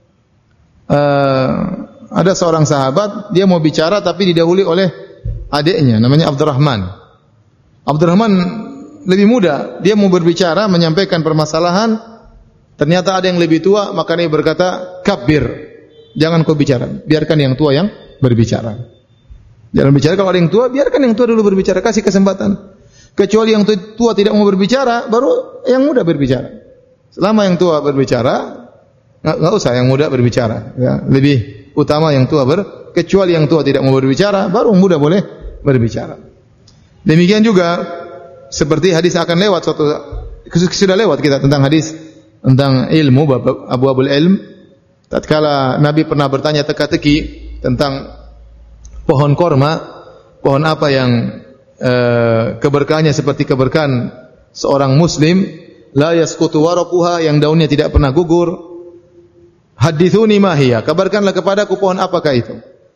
uh, ada seorang sahabat, dia mau bicara tapi didahului oleh adiknya, namanya Abdurrahman. Abdurrahman lebih muda, dia mau berbicara, menyampaikan permasalahan, ternyata ada yang lebih tua, maka dia berkata, "Kabbir, jangan kau bicara, biarkan yang tua yang berbicara." Jangan bicara kalau ada yang tua, biarkan yang tua dulu berbicara, kasih kesempatan. Kecuali yang tua tidak mau berbicara, baru yang muda berbicara. Selama yang tua berbicara, enggak usah yang muda berbicara, ya. Lebih utama yang tua ber, kecuali yang tua tidak mau berbicara, baru yang muda boleh berbicara. Demikian juga seperti hadis akan lewat suatu sudah lewat kita tentang hadis tentang ilmu, Abu Abul Ilm. Tatkala Nabi pernah bertanya teka-teki tentang pohon korma, pohon apa yang e, keberkahannya seperti keberkahan seorang muslim, la yasqutu waraquha, yang daunnya tidak pernah gugur. Hadithuni ma hiya, kabarkanlah kepadaku pohon apakah itu.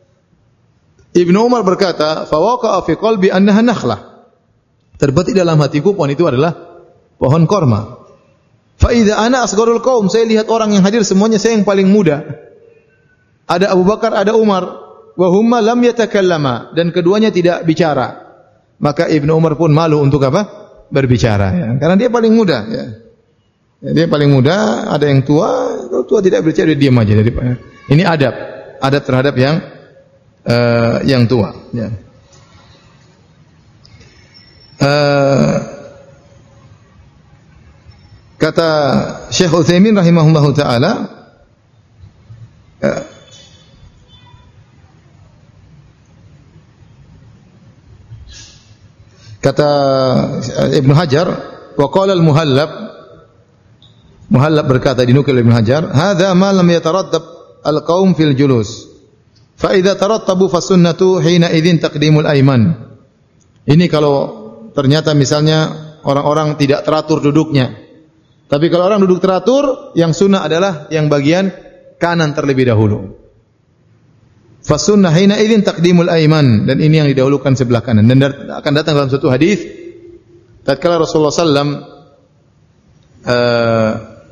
Ibnu Umar berkata, fa waqa'a fi qalbi annaha nakhlah. Terbetik dalam hatiku pohon itu adalah pohon korma. Fa idza ana asgharul qaum, saya lihat orang yang hadir semuanya saya yang paling muda. Ada Abu Bakar, ada Umar, wa humma lam yatakallama, dan keduanya tidak bicara. Maka Ibnu Umar pun malu untuk apa? Berbicara, ya. Karena dia paling muda, ya. Ya, dia paling muda, ada yang tua, kalau tua tidak berbicara dia diam aja. Ini adab, adab terhadap yang uh, yang tua, ya. Uh, kata Syekh Utsaimin rahimahullahu taala, uh, kata Ibnu Hajar, wa qala al-Muhallab, Muhallab berkata, dinukil Ibnu Hajar, hadza ma lam yataraddab al-qaum fil julus, fa idza tarattabu fa sunnatu hina idzin taqdimul ayman. Ini kalau ternyata misalnya orang-orang tidak teratur duduknya. Tapi kalau orang duduk teratur, yang sunnah adalah yang bagian kanan terlebih dahulu. Fa sunnah hina idzin taqdimul ayman, dan ini yang didahulukan sebelah kanan. Dan akan datang dalam satu hadis tatkala Rasulullah sallallahu alaihi wasallam uh,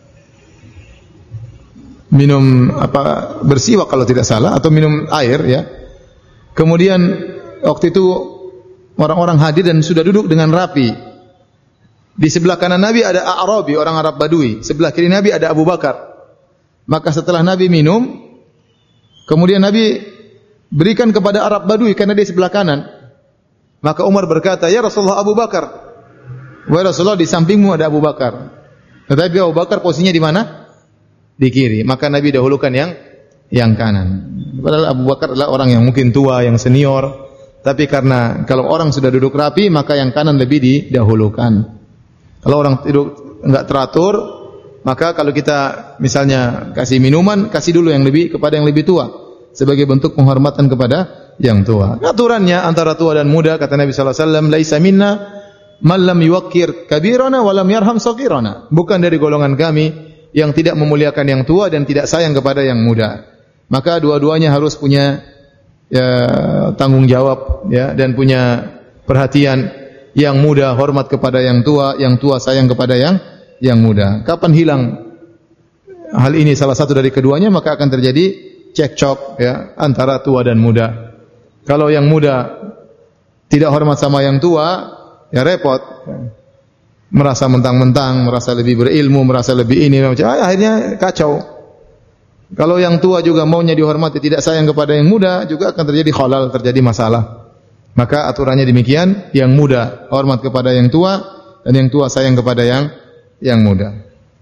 minum apa bersiwak kalau tidak salah, atau minum air, ya. Kemudian waktu itu orang-orang hadir dan sudah duduk dengan rapi. Di sebelah kanan Nabi ada A'rabi, orang Arab Badui. Sebelah kiri Nabi ada Abu Bakar. Maka setelah Nabi minum, kemudian Nabi berikan kepada Arab Badui karena dia sebelah kanan. Maka Umar berkata, "Ya Rasulullah, Abu Bakar." "Wahai Rasulullah, di sampingmu ada Abu Bakar." Tetapi Abu Bakar posisinya di mana? Di kiri. Maka Nabi dahulukan yang yang kanan. Padahal Abu Bakar adalah orang yang mungkin tua, yang senior. Tapi karena kalau orang sudah duduk rapi, maka yang kanan lebih didahulukan. Kalau orang duduk enggak teratur, maka kalau kita misalnya kasih minuman, kasih dulu yang lebih kepada yang lebih tua, sebagai bentuk penghormatan kepada yang tua. Aturannya antara tua dan muda, kata Nabi sallallahu alaihi wasallam, laisa minna man lam yuwaqqir kabirana wa lam yarham saghirana. Bukan dari golongan kami yang tidak memuliakan yang tua dan tidak sayang kepada yang muda. Maka dua-duanya harus punya ya, tanggung jawab, ya, dan punya perhatian. Yang muda hormat kepada yang tua, yang tua sayang kepada yang yang muda. Kapan hilang hal ini salah satu dari keduanya, maka akan terjadi cekcok ya antara tua dan muda. Kalau yang muda tidak hormat sama yang tua, ya repot. Merasa mentang-mentang, merasa lebih berilmu, merasa lebih ini, macam akhirnya kacau. Kalau yang tua juga maunya dihormati, tidak sayang kepada yang muda, juga akan terjadi khalal, terjadi masalah. Maka aturannya demikian, yang muda hormat kepada yang tua, dan yang tua sayang kepada yang yang muda.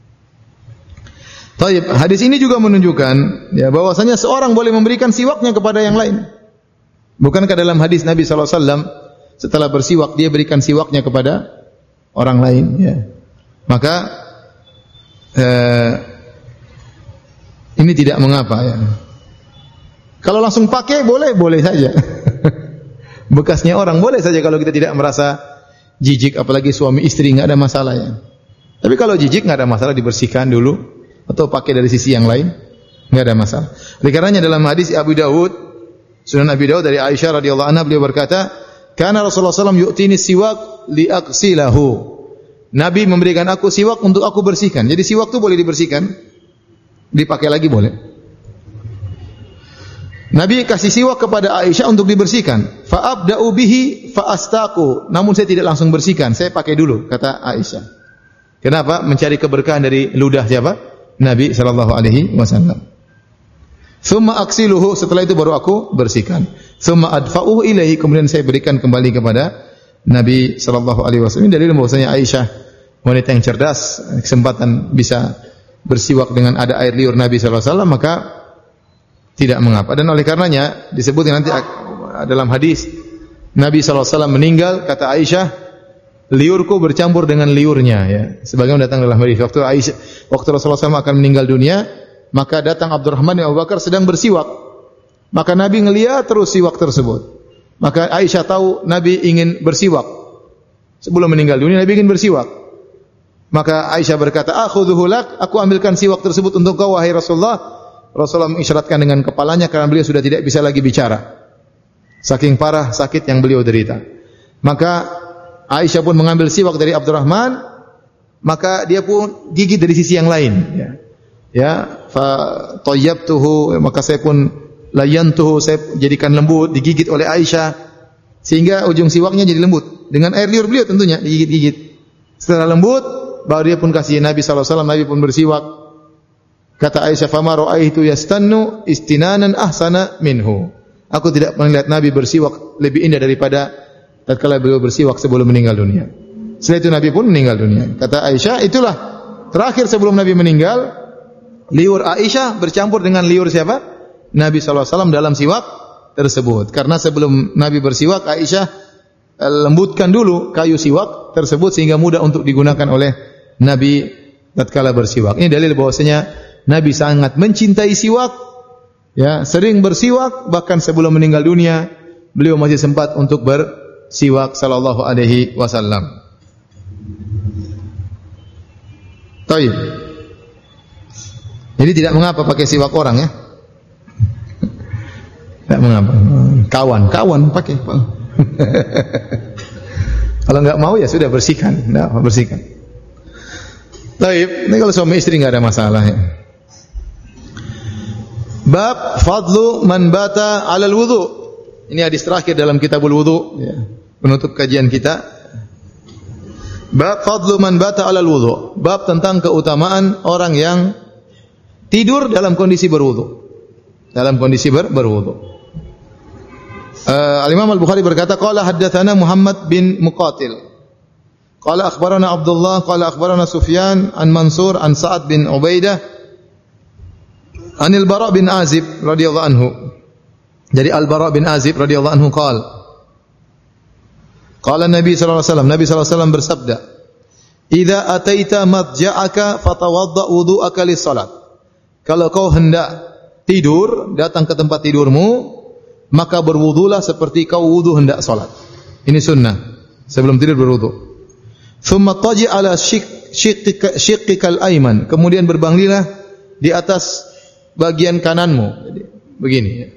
Taib, hadis ini juga menunjukkan ya bahwasanya seorang boleh memberikan siwaknya kepada yang lain. Bukankah dalam hadis Nabi sallallahu alaihi wasallam setelah bersiwak dia berikan siwaknya kepada orang lain ya. Maka eh, ini tidak mengapa ya. Kalau langsung pakai boleh, boleh saja. Bekasnya orang boleh saja kalau kita tidak merasa jijik, apalagi suami istri enggak ada masalah ya. Tapi kalau jijik enggak ada masalah, dibersihkan dulu atau pakai dari sisi yang lain, enggak ada masalah. Oleh karenanya dalam hadis Abu Dawud, Sunan Abi Dawud dari Aisyah radhiyallahu anha, beliau berkata, "Kana Rasulullah sallallahu alaihi wasallam yu'tini siwak liaghsilahu." Nabi memberikan aku siwak untuk aku bersihkan. Jadi siwak itu boleh dibersihkan, dipakai lagi boleh. Nabi kasih siwak kepada Aisyah untuk dibersihkan. Fa abda'u bihi fa astaqu. Namun saya tidak langsung bersihkan, saya pakai dulu, kata Aisyah. Kenapa? Mencari keberkahan dari ludah siapa? Nabi sallallahu alaihi wasallam. Tsumma aksiluhu, setelah itu baru aku bersihkan. Tsumma adfa'uhu ilaihi, kemudian saya berikan kembali kepada Nabi sallallahu alaihi wasallam. Ini dalil bahwasanya Aisyah wanita yang cerdas, kesempatan bisa bersiwak dengan ada air liur Nabi sallallahu alaihi wasallam, maka tidak mengapa. Dan oleh karenanya disebutkan nanti dalam hadis Nabi sallallahu alaihi wasallam meninggal, kata Aisyah, liurku bercampur dengan liurnya ya. Sebagaimana datang dalam hadis waktu Aisyah waktu Rasulullah sallallahu alaihi wasallam akan meninggal dunia, maka datang Abdurrahman bin Abu Bakar sedang bersiwak. Maka Nabi ngelihat terus siwak tersebut. Maka Aisyah tahu Nabi ingin bersiwak. Sebelum meninggal dunia Nabi ingin bersiwak. Maka Aisyah berkata, "Akhudhuhu lak, aku ambilkan siwak tersebut untuk kau wahai Rasulullah." Rasulullah mengisyaratkan dengan kepalanya karena beliau sudah tidak bisa lagi bicara. Saking parah sakit yang beliau derita. Maka Aisyah pun mengambil siwak dari Abdurrahman, maka dia pun gigit dari sisi yang lain ya. Ya, fa tayyabtuhu, maka saya pun layantuhu, saya jadikan lembut, digigit oleh Aisyah sehingga ujung siwaknya jadi lembut dengan air liur beliau tentunya digigit-gigit. Setelah lembut baru dia pun kasih Nabi sallallahu alaihi wasallam, Nabi pun bersiwak. Kata Aisyah, "Fama ra'aitu yastannu istinanan ahsana minhu." Aku tidak melihat Nabi bersiwak lebih indah daripada tatkala beliau bersiwak sebelum meninggal dunia. Setelah itu Nabi pun meninggal dunia. Kata Aisyah, itulah terakhir sebelum Nabi meninggal, liur Aisyah bercampur dengan liur siapa? Nabi sallallahu alaihi wasallam dalam siwak tersebut. Karena sebelum Nabi bersiwak, Aisyah lembutkan dulu kayu siwak tersebut sehingga mudah untuk digunakan oleh Nabi tatkala bersiwak. Ini dalil bahwasanya Nabi sangat mencintai siwak, ya, sering bersiwak, bahkan sebelum meninggal dunia beliau masih sempat untuk bersiwak sallallahu alaihi wasallam. Baik. Jadi tidak mengapa pakai siwak orang ya. Tidak mengapa. Kawan, kawan pakai. Kalau enggak mau ya sudah bersihkan, enggak bersihkan. Baik, ini kalau suami istri enggak ada masalah ya. Bab fadlu man bata 'alal wudu. Ini hadis terakhir dalam kitabul wudu ya, penutup kajian kita. Bab fadlu man bata 'alal wudu. Bab tentang keutamaan orang yang tidur dalam kondisi berwudu. Dalam kondisi ber, berwudu. Uh, Al-Imam Al-Bukhari berkata, qala haddatsana Muhammad bin Muqatil. Qala akhbarana Abdullah, qala akhbarana Sufyan an Mansur an Sa'ad bin Ubaidah Anil Bara bin Azib radhiyallahu anhu. Jadi Al-Bara bin Azib radhiyallahu anhu qala Qala Nabi sallallahu alaihi wasallam, Nabi sallallahu alaihi wasallam bersabda, "Idza ataita madja'aka fatawadda wudu'aka lis-salat." Kalau kau hendak tidur, datang ke tempat tidurmu, maka berwudulah seperti kau wudu hendak salat. Ini sunnah. Sebelum tidur berwudu. Tsumma taji' ala shiqqika shiqqikal ayman. Kemudian berbaringlah di atas bagian kananmu. Jadi, begini ya.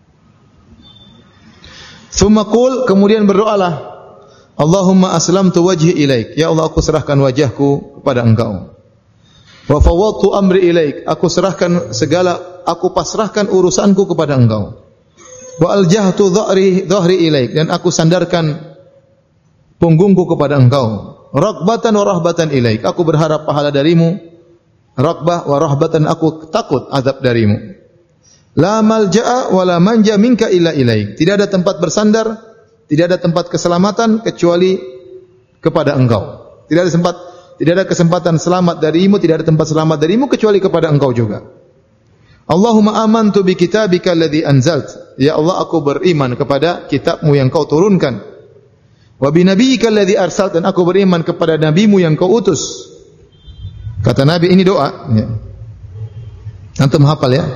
Tsumma qul, kemudian berdoalah, Allahumma aslamtu wajhi ilaik. Ya Allah, aku serahkan wajahku kepada Engkau. Wa fawwadtu amri ilaik, aku serahkan segala, aku pasrahkan urusanku kepada Engkau. Wa aljahtu dhahri dhahri ilaik, dan aku sandarkan punggungku kepada Engkau. Raghbatan wa rahbatan ilaik, aku berharap pahala darimu. Raghbah wa rahbatan, aku takut azab darimu. La malja'a wa la manja minka illa ilaik, tidak ada tempat bersandar, tidak ada tempat keselamatan kecuali kepada Engkau. Tidak ada tempat, tidak ada kesempatan selamat darimu, tidak ada tempat selamat darimu kecuali kepada Engkau juga. Allahumma amantu bi kitabika alladhi anzalt, ya Allah aku beriman kepada kitabmu yang kau turunkan. Wa bi nabiyyika alladhi arsalt, dan aku beriman kepada nabimu yang kau utus. Kata Nabi, ini doa ya. Antum hafal ya,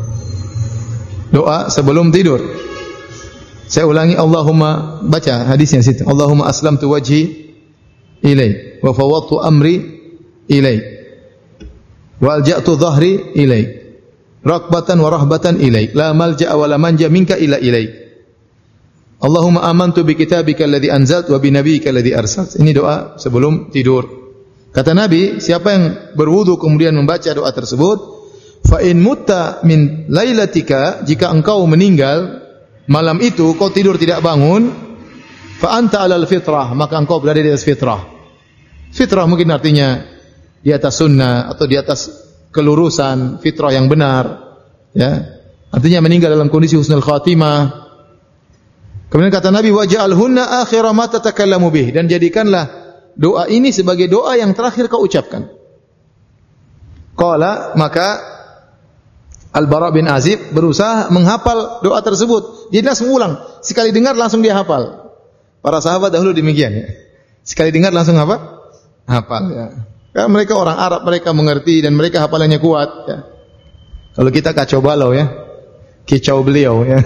doa sebelum tidur. Saya ulangi, Allahumma, baca hadisnya situ. Allahumma aslamtu wajhi ilaik wa fawwadtu amri ilaik wa alja'tu dhahri ilaik raghbatan wa rahbatan ilaik la malja'a wa la manja minka illa ilaik. Allahumma amantu bi kitabika alladhi anzalt wa bi nabiyyika alladhi arsalt. Ini doa sebelum tidur. Kata Nabi, siapa yang berwudu kemudian membaca doa tersebut, fa in mutta min lailatika, jika engkau meninggal malam itu, kau tidur tidak bangun, fa anta alal fitrah, maka engkau berada di atas fitrah. Fitrah mungkin artinya di atas sunnah atau di atas kelurusan, fitrah yang benar, ya. Artinya meninggal dalam kondisi husnul khatimah. Kemudian kata Nabi, waj'alhunna akhira ma tatakallamu bih, dan jadikanlah doa ini sebagai doa yang terakhir kau ucapkan. Qala, maka Al-Bara bin Azib berusaha menghafal doa tersebut. Dia langsung ulang, sekali dengar langsung dia hafal. Para sahabat dahulu demikian ya. Sekali dengar langsung apa? Hafal ya. Karena mereka orang Arab, mereka mengerti dan mereka hafalannya kuat ya. Kalau kita kacau balau ya. Kicau beliau ya.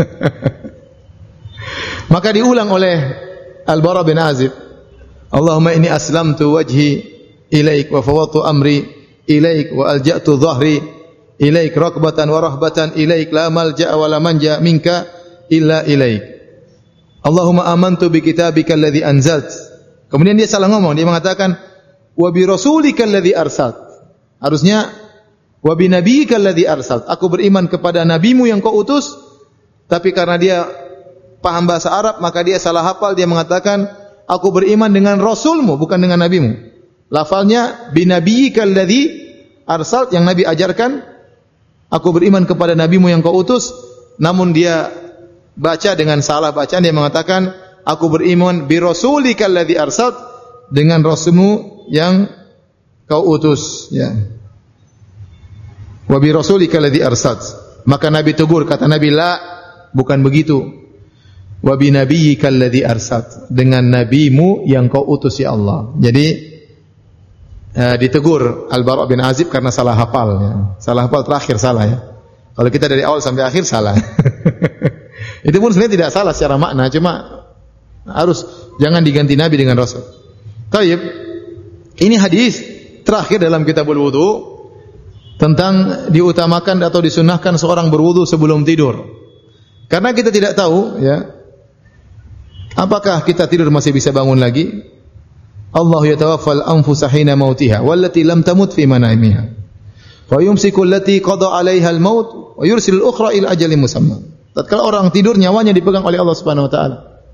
Maka diulang oleh Al-Bara bin Azib. Allahumma inni aslamtu wajhi ilaik wa fawwadtu amri ilaik wa alja'tu dhahri ilaik rakbatan wa rahbatan ilaik la malja'a wa la manja minka illa ilaik. Allahumma amantu bi kitabika alladhi anzalt. Kemudian dia salah ngomong, dia mengatakan wa bi rasulika alladhi arsalt. Harusnya wa bi nabiyyika alladhi arsalt. Aku beriman kepada nabimu yang kau utus, tapi karena dia paham bahasa Arab maka dia salah hafal, dia mengatakan aku beriman dengan rasulmu bukan dengan nabimu. Lafalnya bi nabiyyika alladhi arsalt, yang Nabi ajarkan aku beriman kepada nabimu yang kau utus, namun dia baca dengan salah bacaan, dia mengatakan aku beriman bi rasulika alladhi arsalt, dengan rasulmu yang kau utus ya. Wa bi rasulika alladhi arsalt. Maka Nabi tegur, kata Nabi, la, bukan begitu. Wa bi nabiyyika alladhi arsalt, dengan nabimu yang kau utus ya Allah. Jadi uh, ditegur Al-Bara bin Azib karena salah hafal ya. Salah hafal terakhir salah ya. Kalau kita dari awal sampai akhir salah. Itu pun sebenarnya tidak salah secara makna, cuma harus jangan diganti nabi dengan rasul. Taib. Ini hadis terakhir dalam Kitabul Wudu tentang diutamakan atau disunnahkan seorang berwudu sebelum tidur. Karena kita tidak tahu ya, apakah kita tidur masih bisa bangun lagi? Allah yatawaffal anfusa hina mautiha wallati lam tamut fi manaimiha. Wa yumsiku allati qada 'alaiha al-maut wa yursilul ukhra ila ajalin musamma. Tatkala orang tidur nyawanya dipegang oleh Allah Subhanahu wa taala.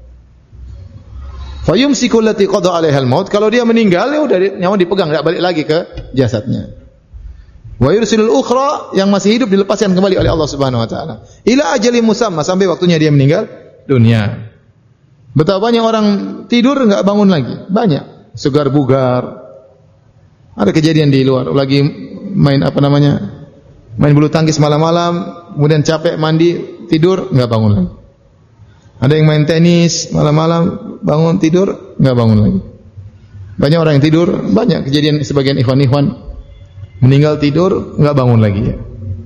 Fa yumsiku allati qada 'alaiha al-maut, kalau dia meninggal ya udah nyawa dipegang, enggak balik lagi ke jasadnya. Wa yursilul ukhra, yang masih hidup dilepaskan kembali oleh Allah Subhanahu wa taala. Ila ajalin musamma, sampai waktunya dia meninggal dunia. Betapa banyak orang tidur enggak bangun lagi. Banyak, segar bugar. Ada kejadian di luar, lagi main apa namanya? Main bulu tangkis malam-malam, kemudian capek mandi, tidur enggak bangun lagi. Ada yang main tenis malam-malam, bangun tidur enggak bangun lagi. Banyak orang yang tidur, banyak kejadian sebagian ikhwan-ikhwan meninggal tidur enggak bangun lagi ya.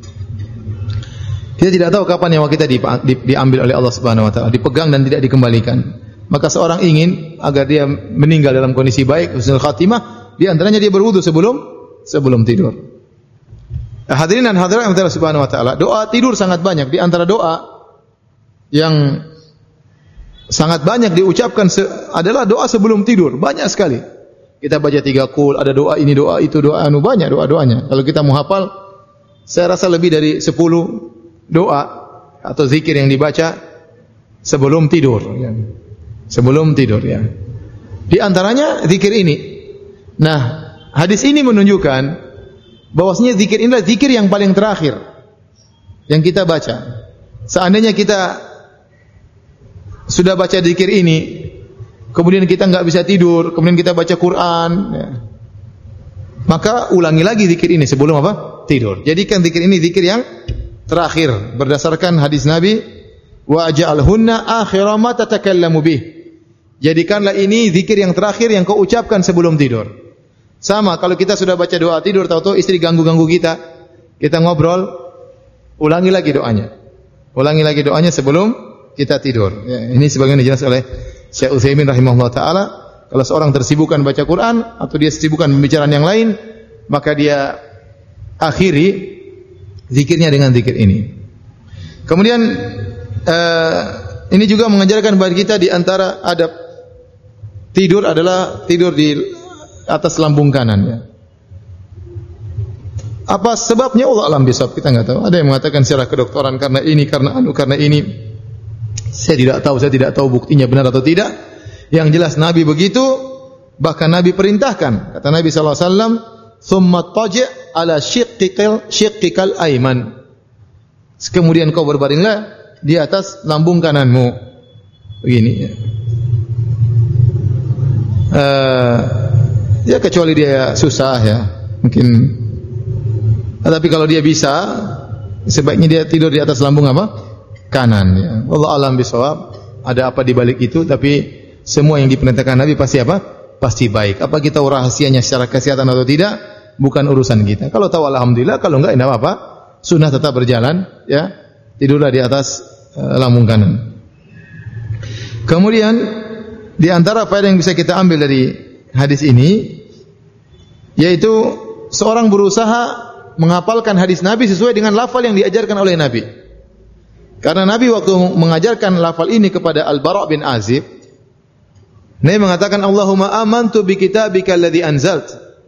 Kita tidak tahu kapan nyawa kita di, di, diambil oleh Allah Subhanahu wa taala, dipegang dan tidak dikembalikan. Maka seorang ingin agar dia meninggal dalam kondisi baik, husnul khatimah, di antaranya dia berwudu sebelum sebelum tidur. Hadirin dan hadirat yang Allah Subhanahu wa taala, doa tidur sangat banyak. Di antara doa yang sangat banyak diucapkan adalah doa sebelum tidur, banyak sekali. Kita baca tiga qul, ada doa ini, doa itu, doa anu banyak doa-doanya. Kalau kita mau hafal, saya rasa lebih dari sepuluh doa atau zikir yang dibaca sebelum tidur. Ya. Sebelum tidur ya. Di antaranya zikir ini. Nah, hadis ini menunjukkan bahwasanya zikir inilah zikir yang paling terakhir yang kita baca. Seandainya kita sudah baca zikir ini, kemudian kita enggak bisa tidur, kemudian kita baca Quran, ya, maka ulangi lagi zikir ini sebelum apa? Tidur. Jadikan zikir ini zikir yang terakhir berdasarkan hadis Nabi, wa ja'alhunna akhira ma tatakallamu bih. Jadikanlah ini zikir yang terakhir yang kau ucapkan sebelum tidur. Sama kalau kita sudah baca doa tidur, tahu-tahu istri ganggu-ganggu kita, kita ngobrol, ulangi lagi doanya. Ulangi lagi doanya sebelum kita tidur. Ya, ini sebagaimana dijelaskan oleh Syekh Utsaimin rahimahullah taala, kalau seorang tersibukkan baca Quran atau dia sibukkan pembicaraan yang lain, maka dia akhiri zikirnya dengan zikir ini. Kemudian uh, ini juga mengajarkan kepada kita di antara adab tidur adalah tidur di atas lambung kanan ya. Apa sebabnya Allah alam bisawab, kita enggak tahu. Ada yang mengatakan secara kedokteran karena ini, karena anu, karena ini. Saya tidak tahu, saya tidak tahu buktinya benar atau tidak. Yang jelas Nabi begitu, bahkan Nabi perintahkan. Kata Nabi sallallahu alaihi wasallam, "Tsumma taji' ala shiqqikal shiqqikal aiman." Kemudian kau berbaringlah di atas lambung kananmu. Begini ya. Uh, ya kecuali dia susah ya. Mungkin, tapi kalau dia bisa, sebaiknya dia tidur di atas lambung apa? Kanan ya. Allah alam bisawab. Ada apa di balik itu, tapi semua yang diperintahkan Nabi pasti apa? Pasti baik. Apa kita rahasianya secara kesehatan atau tidak? Bukan urusan kita. Kalau tahu alhamdulillah, kalau enggak enggak apa-apa. Sunnah tetap berjalan ya. Tidurlah di atas uh, lambung kanan. Kemudian di antara faedah yang bisa kita ambil dari hadis ini, yaitu seorang berusaha menghafalkan hadis Nabi sesuai dengan lafal yang diajarkan oleh Nabi. Karena Nabi waktu mengajarkan lafal ini kepada Al-Bara' bin Azib, Nabi mengatakan, Allahumma amantu bi kitabika alladhi anzalt.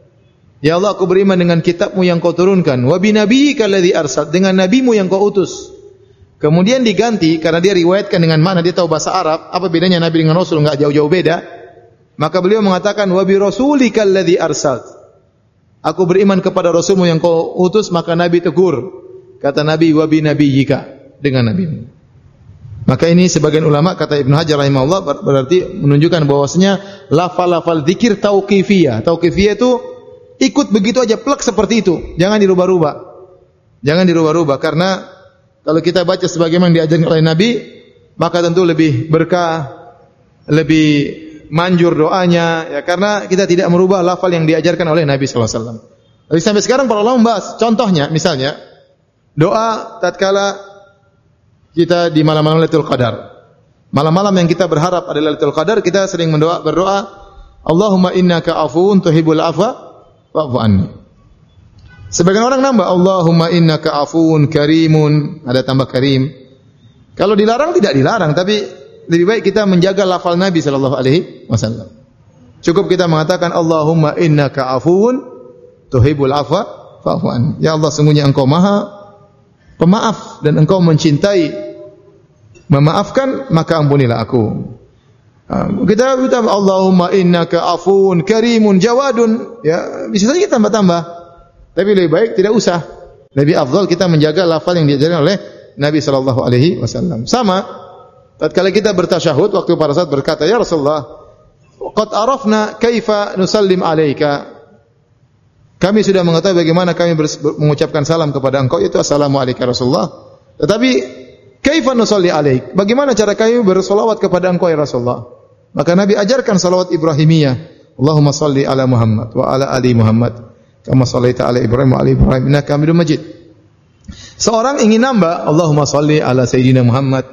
Ya Allah, aku beriman dengan kitabmu yang kau turunkan. Wa bi nabiyyika alladhi arsalt, dengan nabimu yang kau utus. Kemudian diganti, karena dia riwayatkan dengan mana, dia tahu bahasa Arab, apa bedanya Nabi dengan Rasul, enggak jauh-jauh beda. Maka beliau mengatakan, wa bi rasulika alladhi arsalt. Aku beriman kepada Rasulmu yang kau utus, maka Nabi tegur. Kata Nabi, wa bi nabiyyika, dengan nabimu. Maka ini sebagian ulama, kata Ibnu Hajar rahimahullah, berarti menunjukkan bahwasanya lafal-lafal zikir tauqifiyah. Tauqifiyah itu ikut begitu aja, plek seperti itu. Jangan dirubah-rubah. Jangan dirubah-rubah, karena kalau kita baca sebagaimana diajarkan oleh Nabi, maka tentu lebih berkah, lebih manjur doanya, ya, karena kita tidak merubah lafal yang diajarkan oleh Nabi sallallahu alaihi wasallam. Tapi sampai sekarang para ulama membahas, contohnya misalnya doa tatkala kita di malam-malam Lailatul Qadar. Malam-malam yang kita berharap adalah Lailatul Qadar, kita sering mendoa, berdoa, Allahumma innaka afuwun tuhibbul afwa fa'fu anni. Sebagian orang nambah, Allahumma innaka afuwun karimun, ada tambah karim. Kalau dilarang tidak dilarang, tapi lebih baik kita menjaga lafal Nabi sallallahu alaihi wasallam. Cukup kita mengatakan Allahumma innaka afuwun tuhibbul afwa fa'fu anni. Ya Allah, sungguhnya Engkau Maha Pemaaf dan Engkau mencintai memaafkan, maka ampunilah aku. Kita kita Allahumma innaka afuwun karimun jawadun, ya bisa saja kita tambah-tambah. Tapi lebih baik tidak usah. Lebih afdal kita menjaga lafal yang diajarkan oleh Nabi sallallahu alaihi wasallam. Sama tatkala kita bertasyahud, waktu para sahabat berkata, "Ya Rasulullah, qad arafna kaifa nusallim alaika." Kami sudah mengetahui bagaimana kami mengucapkan salam kepada Engkau, yaitu assalamualaikum Rasulullah. Tetapi kaifa nusalli alaik? Bagaimana cara kami bersolawat kepada Engkau ya Rasulullah? Maka Nabi ajarkan salawat Ibrahimiyah. Allahumma salli ala Muhammad wa ala ali Muhammad kama shallaita ala Ibrahim wa ala Ibrahim innaka Hamidum Majid. Seorang ingin nambah Allahumma salli ala Sayyidina Muhammad.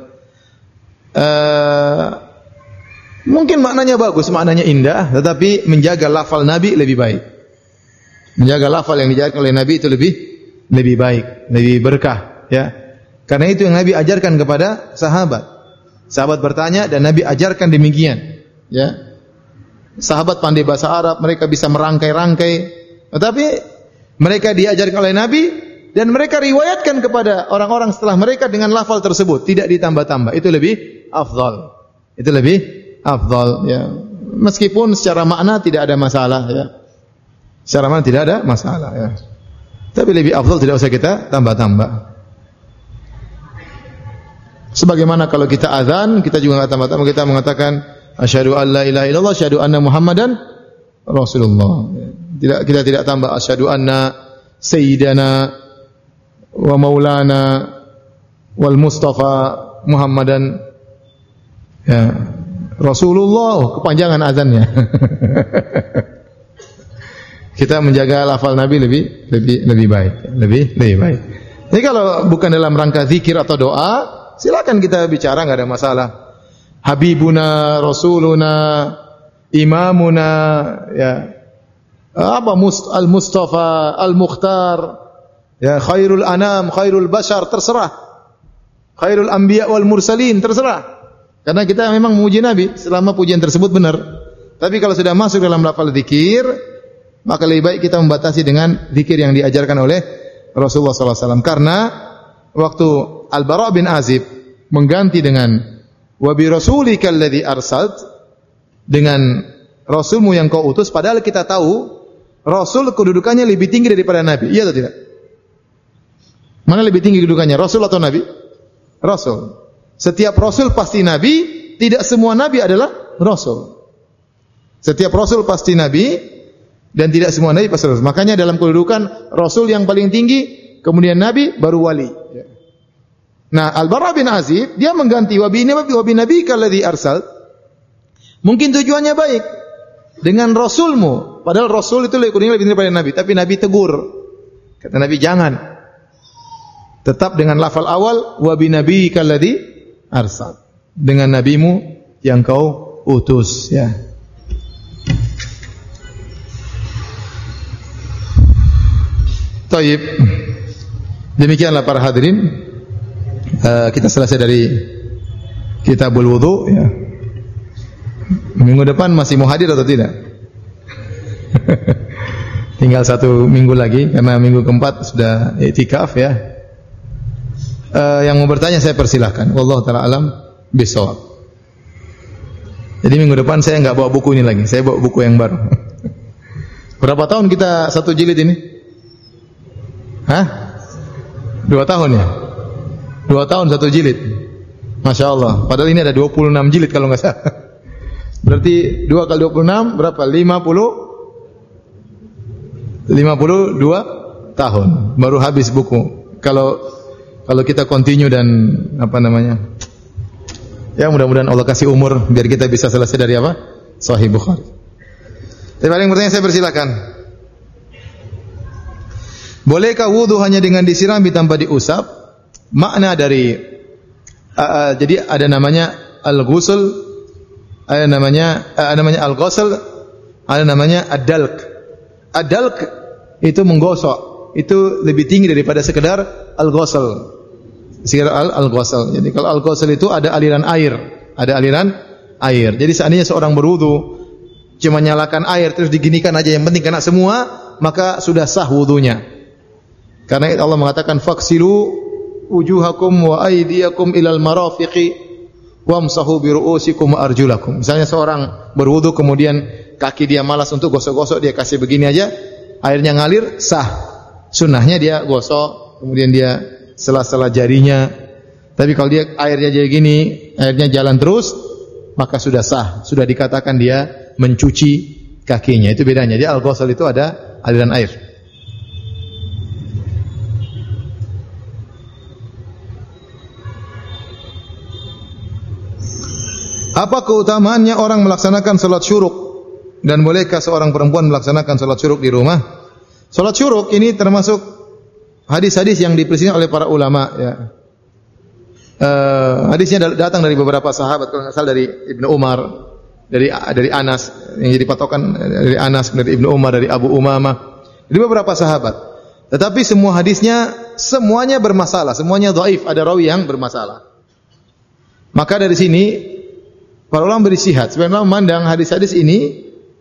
Uh, mungkin maknanya bagus, maknanya indah, tetapi menjaga lafal Nabi lebih baik. Menjaga lafal yang diajarkan oleh Nabi itu lebih lebih baik, lebih berkah, ya. Karena itu yang Nabi ajarkan kepada sahabat. Sahabat bertanya dan Nabi ajarkan demikian, ya. sahabat pandai bahasa Arab, mereka bisa merangkai-rangkai. Tetapi mereka diajarkan oleh Nabi dan mereka riwayatkan kepada orang-orang setelah mereka dengan lafal tersebut, tidak ditambah-tambah. Itu lebih afdal. Itu lebih afdal ya. Meskipun secara makna tidak ada masalah ya. Secara makna tidak ada masalah ya. Tapi lebih afdal tidak usah kita tambah-tambah. Sebagaimana kalau kita azan, kita juga enggak tambah-tambah, kita mengatakan asyhadu an la ilaha illallah, asyhadu anna Muhammadan Rasulullah. Tidak, kita tidak tambah asyhadu anna sayyidana wa maulana wal mustafa Muhammadan ya Rasulullah, kepanjangan azannya. Kita menjaga lafal Nabi lebih lebih lebih baik, lebih lebih baik. Jadi kalau bukan dalam rangka zikir atau doa, silakan kita bicara, enggak ada masalah. Habibuna, Rasuluna, Imamuna, ya. Apa Al-Mustafa, Al-Mukhtar, ya khairul anam, khairul bashar, terserah. Khairul anbiya wal mursalin, terserah. Karena kita memang memuji Nabi selama pujian tersebut benar. Tapi kalau sudah masuk dalam lafal zikir, maka lebih baik kita membatasi dengan zikir yang diajarkan oleh Rasulullah sallallahu alaihi wasallam. Karena waktu Al-Bara' bin Azib mengganti dengan wa bi rasulikal ladzi arsalt, dengan rasulmu yang kau utus, padahal kita tahu rasul kedudukannya lebih tinggi daripada nabi. Iya atau tidak? Mana lebih tinggi kedudukannya, rasul atau nabi? Rasul. Setiap rasul pasti nabi, tidak semua nabi adalah rasul. Setiap rasul pasti nabi dan tidak semua nabi pasti rasul. Makanya dalam kedudukan rasul yang paling tinggi, kemudian nabi, baru wali. Nah, Al-Bara' bin Azib dia mengganti wa bi nabiyika alladzi arsal. Mungkin tujuannya baik dengan rasulmu, padahal rasul itu lebih tinggi daripada nabi, tapi nabi tegur. Kata nabi jangan. Tetap dengan lafal awal wa bi nabiyika alladzi arsal. Dengan nabimu yang kau utus ya. Taib. Demikianlah para hadirin, uh, kita selesai dari Kitabul Wudu ya. Minggu depan masih mau hadir atau tidak? Tinggal satu minggu lagi karena minggu keempat sudah i'tikaf ya. Uh, yang mau bertanya saya persilahkan. Wallahu ta'ala alam bisawab. Jadi minggu depan saya enggak bawa buku ini lagi, saya bawa buku yang baru. Berapa tahun kita satu jilid ini? Hah? Dua tahun ya? Dua tahun satu jilid. Masya Allah. Padahal ini ada dua puluh enam jilid kalau nggak salah. Berarti dua kali dua puluh enam berapa? lima puluh lima puluh dua tahun baru habis buku. Kalau kalau kita continue dan apa namanya? Ya mudah-mudahan Allah kasih umur biar kita bisa selesai dari apa? Sahih Bukhari. Tapi paling bertanya saya persilakan. Bolehkah wudu hanya dengan disirami tanpa diusap? Makna dari uh, uh, jadi ada namanya al-ghusl, ada namanya uh, namanya al-ghusl, ada namanya ad-dalq. Ad-dalq itu menggosok, itu lebih tinggi daripada sekedar al-ghusl. Sekedar al-ghusl. Jadi kalau al-ghusl itu ada aliran air, ada aliran air. Jadi seandainya seorang berwudu cuma nyalakan air terus diginikan aja yang penting kena semua, maka sudah sah wudunya. Karena Allah mengatakan faksilu wujuhakum wa aydiyakum ilal marafiqi wamsahu bi ru'usikum wa arjulakum. Misalnya seorang berwudu kemudian kaki dia malas untuk gosok-gosok, dia kasih begini aja, airnya ngalir, sah. Sunnahnya dia gosok, kemudian dia sela-sela jarinya. Tapi kalau dia airnya jadi gini, airnya jalan terus, maka sudah sah, sudah dikatakan dia mencuci kakinya. Itu bedanya. Dia al-ghusl itu ada aliran air. Apa keutamaannya orang melaksanakan salat syuruk dan bolehkah seorang perempuan melaksanakan salat syuruk di rumah? Salat syuruk ini termasuk hadis-hadis yang diperselisihkan oleh para ulama ya. Uh, hadisnya datang dari beberapa sahabat, kalau enggak salah dari Ibnu Umar, dari dari Anas, yang jadi patokan dari Anas, dari Ibnu Umar, dari Abu Umamah, dari beberapa sahabat. Tetapi semua hadisnya semuanya bermasalah, semuanya dhaif, ada rawi yang bermasalah. Maka dari sini para ulama beristihad, sebenarnya memandang hadis-hadis ini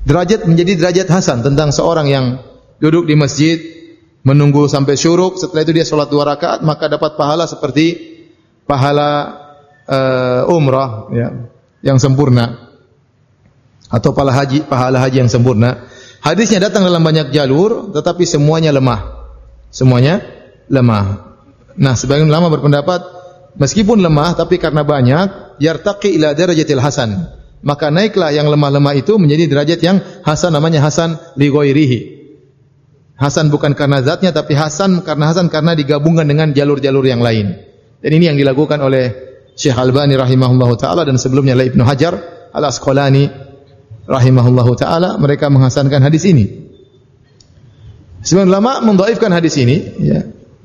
derajat menjadi derajat hasan tentang seorang yang duduk di masjid menunggu sampai syuruk, setelah itu dia salat dua rakaat, maka dapat pahala seperti pahala uh, umrah ya, yang sempurna atau pahala haji, pahala haji yang sempurna. Hadisnya datang dalam banyak jalur, tetapi semuanya lemah. Semuanya lemah. Nah, sebagian ulama berpendapat meskipun lemah tapi karena banyak, yartaqi ila darajatil hasan. Maka naiklah yang lemah-lemah itu menjadi derajat yang hasan, namanya hasan li ghairihi. Hasan bukan karena zatnya, tapi hasan karena hasan karena digabungkan dengan jalur-jalur yang lain. Dan ini yang dilakukan oleh Syekh Albani rahimahullahu taala dan sebelumnya oleh Ibnu Hajar Al-Asqalani rahimahullahu taala, mereka menghasankan hadis ini. Sebagian ulama mendhaifkan hadis ini, ya.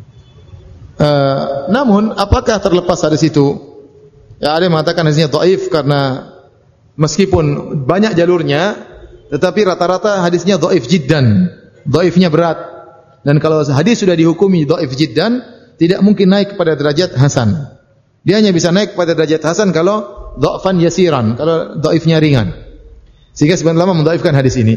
Uh, namun apakah terlepas hadis itu? Ya, ada yang mengatakan hadisnya dhaif karena meskipun banyak jalurnya, tetapi rata-rata hadisnya dhaif jiddan. Dhaifnya berat. Dan kalau hadis sudah dihukumi dhaif jiddan, tidak mungkin naik kepada derajat hasan. Dia hanya bisa naik kepada derajat hasan kalau dha'fan yasiran, kalau dhaifnya ringan. Sehingga sebagian ulama mendhaifkan hadis ini.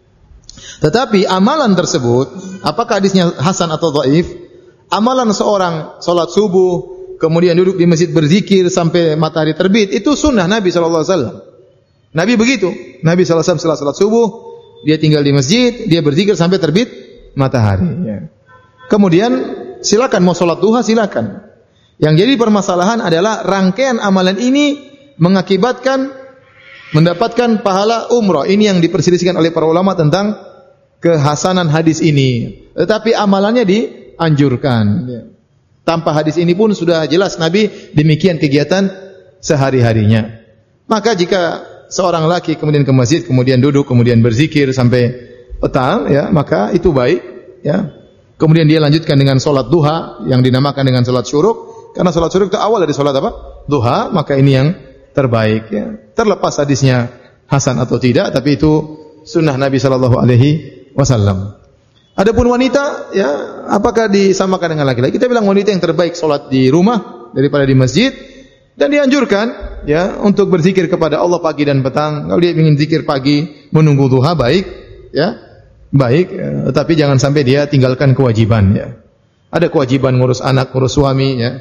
Tetapi amalan tersebut, apakah hadisnya hasan atau dhaif? Amalan seorang salat subuh, kemudian duduk di masjid berzikir sampai matahari terbit, itu sunnah Nabi sallallahu alaihi wasallam. Nabi begitu. Nabi sallallahu alaihi wasallam setelah salat subuh, dia tinggal di masjid, dia berzikir sampai terbit matahari. Ya. Kemudian silakan mau salat duha silakan. Yang jadi permasalahan adalah rangkaian amalan ini mengakibatkan mendapatkan pahala umrah. Ini yang diperselisihkan oleh para ulama tentang kehasanan hadis ini. Tetapi amalannya dianjurkan. Ya. Tanpa hadis ini pun sudah jelas Nabi demikian kegiatan sehari-harinya. Maka jika seorang laki kemudian ke masjid, kemudian duduk, kemudian berzikir sampai petang, ya, maka itu baik, ya. Kemudian dia lanjutkan dengan salat duha yang dinamakan dengan salat syuruk, karena salat syuruk itu awal dari salat apa? Duha, maka ini yang terbaik, ya. Terlepas hadisnya hasan atau tidak, tapi itu sunnah Nabi sallallahu alaihi wasallam. Adapun wanita, ya, apakah disamakan dengan laki-laki? Kita bilang wanita yang terbaik salat di rumah daripada di masjid. Dan dianjurkan, ya, untuk berzikir kepada Allah pagi dan petang. Kalau dia ingin zikir pagi menunggu duha, baik, ya, baik. Ya, tetapi jangan sampai dia tinggalkan kewajiban. Ya. Ada kewajiban ngurus anak, ngurus suami. Ya.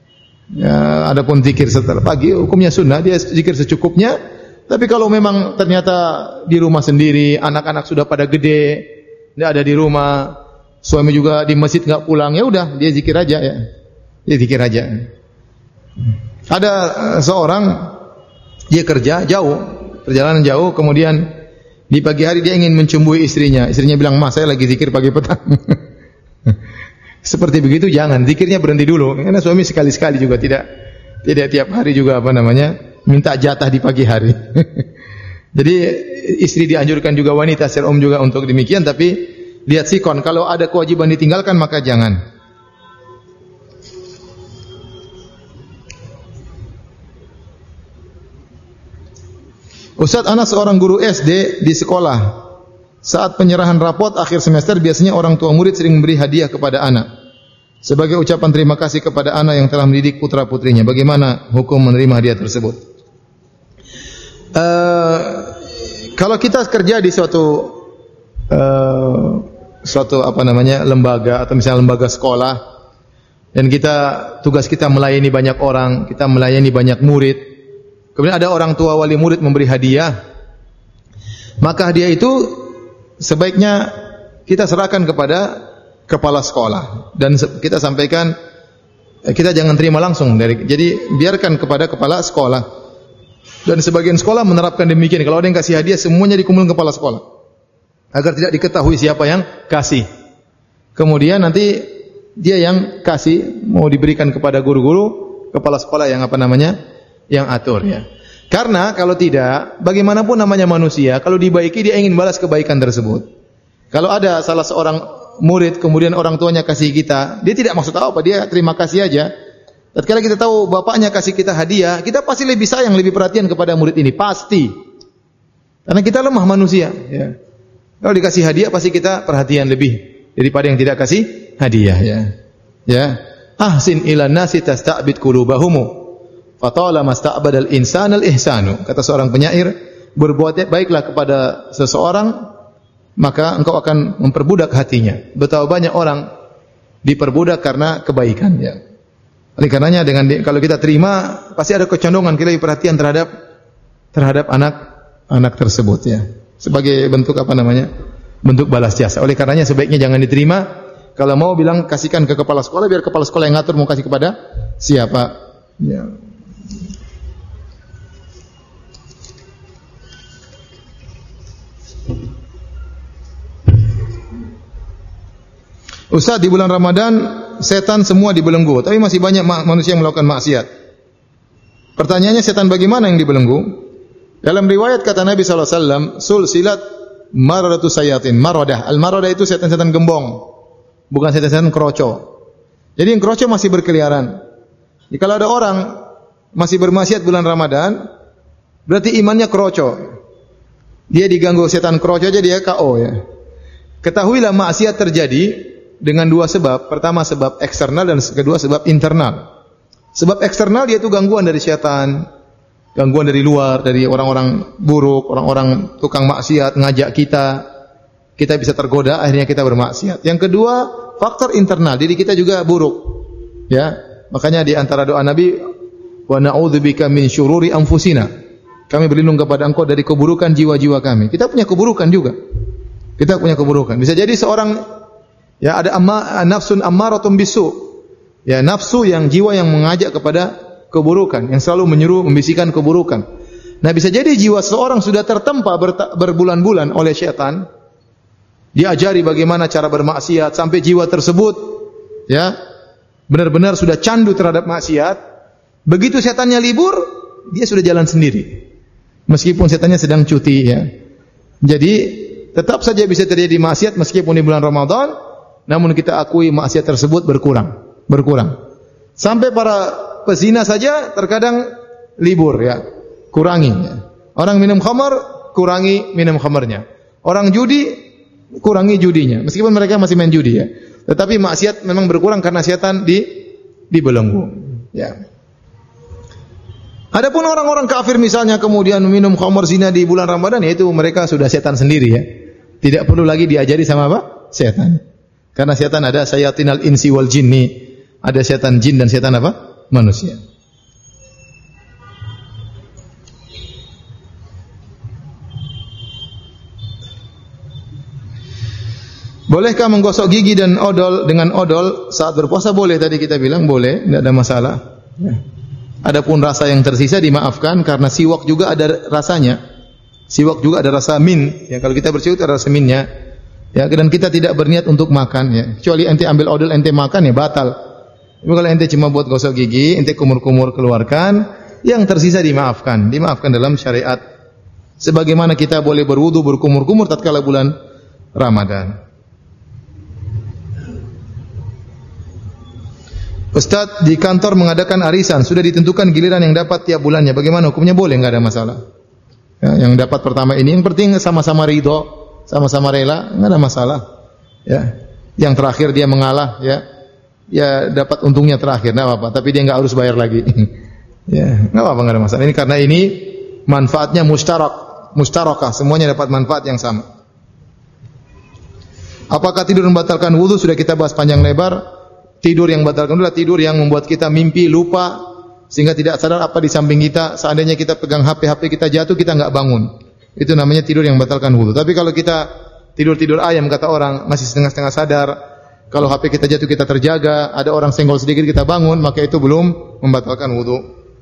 Ya, adapun zikir setelah pagi, hukumnya sunnah. Dia zikir secukupnya. Tapi kalau memang ternyata di rumah sendiri, anak-anak sudah pada gede, tidak ada di rumah, suami juga di masjid nggak pulang, ya udah, dia zikir aja. Ya. Dia zikir aja. Ada uh, seorang dia kerja jauh, perjalanan jauh, kemudian di pagi hari dia ingin mencumbui istrinya. Istrinya bilang, "Mas, saya lagi zikir pagi petang." Seperti begitu jangan, zikirnya berhenti dulu. Karena suami sekali-sekali juga tidak tidak tiap hari juga apa namanya minta jatah di pagi hari. Jadi istri dianjurkan juga, wanita secara umum juga untuk demikian, tapi lihat sikon, kalau ada kewajiban ditinggalkan maka jangan. Ustaz, anak seorang guru S D di sekolah. Saat penyerahan rapot akhir semester, biasanya orang tua murid sering memberi hadiah kepada anak sebagai ucapan terima kasih kepada anak yang telah mendidik putra-putrinya. Bagaimana hukum menerima hadiah tersebut? Uh, kalau kita kerja di suatu uh, suatu apa namanya lembaga atau misalnya lembaga sekolah, dan kita tugas kita melayani banyak orang, kita melayani banyak murid. Kemudian ada orang tua wali murid memberi hadiah, maka hadiah itu sebaiknya kita serahkan kepada kepala sekolah dan kita sampaikan, kita jangan terima langsung dari, jadi biarkan kepada kepala sekolah. Dan sebagian sekolah menerapkan demikian, kalau ada yang kasih hadiah semuanya dikumpulkan kepala sekolah agar tidak diketahui siapa yang kasih. Kemudian nanti dia yang kasih mau diberikan kepada guru-guru, kepala sekolah yang apa namanya yang atur, ya. Karena kalau tidak, bagaimanapun namanya manusia, kalau dibaiki dia ingin balas kebaikan tersebut. Kalau ada salah seorang murid kemudian orang tuanya kasih kita, dia tidak maksud apa, dia terima kasih aja. Tatkala kita tahu bapaknya kasih kita hadiah, kita pasti lebih sayang, lebih perhatian kepada murid ini, pasti. Karena kita lemah manusia, ya. Kalau dikasih hadiah pasti kita perhatian lebih daripada yang tidak kasih hadiah, ya. Ya. Ahsin ilan nasi tasta'bid qulubahumu. Fatala masta'badal insanal ihsanu. Kata seorang penyair, berbuat baiklah kepada seseorang, maka engkau akan memperbudak hatinya. Betapa banyak orang diperbudak karena kebaikan, ya. Oleh karenanya dengan di, kalau kita terima pasti ada kecondongan kita perhatian terhadap terhadap anak anak tersebut, ya. Sebagai bentuk apa namanya? Bentuk balas jasa. Oleh karenanya sebaiknya jangan diterima. Kalau mau bilang kasihkan ke kepala sekolah biar kepala sekolah yang ngatur mau kasih kepada siapa. Ya. Ustaz, di bulan Ramadan setan semua dibelenggu, tapi masih banyak manusia yang melakukan maksiat. Pertanyaannya, setan bagaimana yang dibelenggu? Dalam riwayat kata Nabi sallallahu alaihi wasallam, sulsilat maradatu sayatin. Maradah, al-maradah itu setan-setan gembong, bukan setan-setan kroco. Jadi yang kroco masih berkeliaran. Jadi kalau ada orang masih bermaksiat bulan Ramadan, berarti imannya kroco. Dia diganggu setan kroco aja dia K O, ya. Ketahuilah maksiat terjadi dengan dua sebab. Pertama sebab eksternal dan kedua sebab internal. Sebab eksternal yaitu gangguan dari setan, gangguan dari luar, dari orang-orang buruk, orang-orang tukang maksiat ngajak kita, kita bisa tergoda, akhirnya kita bermaksiat. Yang kedua, faktor internal, diri kita juga buruk. Ya, makanya di antara doa Nabi, wa na'udzubika min syururi anfusina. Kami berlindung kepada Engkau dari keburukan jiwa-jiwa kami. Kita punya keburukan juga. Kita punya keburukan. Bisa jadi seorang, ya, ada amma, nafsun ammaratun bisu. Ya, nafsu yang jiwa yang mengajak kepada keburukan, yang selalu menyuruh membisikkan keburukan. Nah, bisa jadi jiwa seorang sudah tertempa berbulan-bulan oleh syaitan. Diajari bagaimana cara bermaksiat sampai jiwa tersebut, ya, benar-benar sudah candu terhadap maksiat. Begitu setannya libur, dia sudah jalan sendiri. Meskipun setannya sedang cuti, ya. Jadi tetap saja bisa terjadi maksiat meskipun di bulan Ramadan, namun kita akui maksiat tersebut berkurang, berkurang. Sampai para pezina saja terkadang libur, ya. Kurangi, ya. Orang minum khamar, kurangi minum khamarnya. Orang judi, kurangi judinya. Meskipun mereka masih main judi, ya. Tetapi maksiat memang berkurang karena setan di dibelenggu, ya. Adapun orang-orang kafir misalnya kemudian minum khamar zina di bulan Ramadan, yaitu mereka sudah setan sendiri, ya. Tidak perlu lagi diajari sama apa? Setan. Karena setan ada sayatinal insi wal jinni, ada setan jin dan setan apa? Manusia. Bolehkah menggosok gigi dan odol dengan odol saat berpuasa? Boleh, tadi kita bilang boleh, tidak ada masalah. Ya. Adapun rasa yang tersisa dimaafkan karena siwak juga ada rasanya. Siwak juga ada rasa min. Ya, kalau kita bersiwak ada rasa minnya. Ya, dan kita tidak berniat untuk makan, ya. Kecuali ente ambil odol ente makan, ya batal. Tapi kalau ente cuma buat gosok gigi, ente kumur-kumur keluarkan, yang tersisa dimaafkan. Dimaafkan dalam syariat. Sebagaimana kita boleh berwudu, berkumur-kumur tatkala bulan Ramadan. Ustaz, di kantor mengadakan arisan, sudah ditentukan giliran yang dapat tiap bulannya. Bagaimana hukumnya? Boleh, enggak ada masalah. Ya, yang dapat pertama ini, yang penting sama-sama ridho, sama-sama rela, enggak ada masalah. Ya. Yang terakhir dia mengalah, ya. Ya dapat untungnya terakhir, enggak apa-apa, tapi dia enggak harus bayar lagi. Ya, enggak apa-apa, enggak ada masalah. Ini karena ini manfaatnya mustarak, mustarakah, semuanya dapat manfaat yang sama. Apakah tidur membatalkan wudu? Sudah kita bahas panjang lebar. Tidur yang membatalkan adalah tidur yang membuat kita mimpi, lupa, sehingga tidak sadar apa di samping kita. Seandainya kita pegang H P, H P kita jatuh, kita enggak bangun. Itu namanya tidur yang membatalkan wudu. Tapi kalau kita tidur-tidur ayam, kata orang, masih setengah-setengah sadar, kalau H P kita jatuh kita terjaga, ada orang senggol sedikit kita bangun, maka itu belum membatalkan wudu.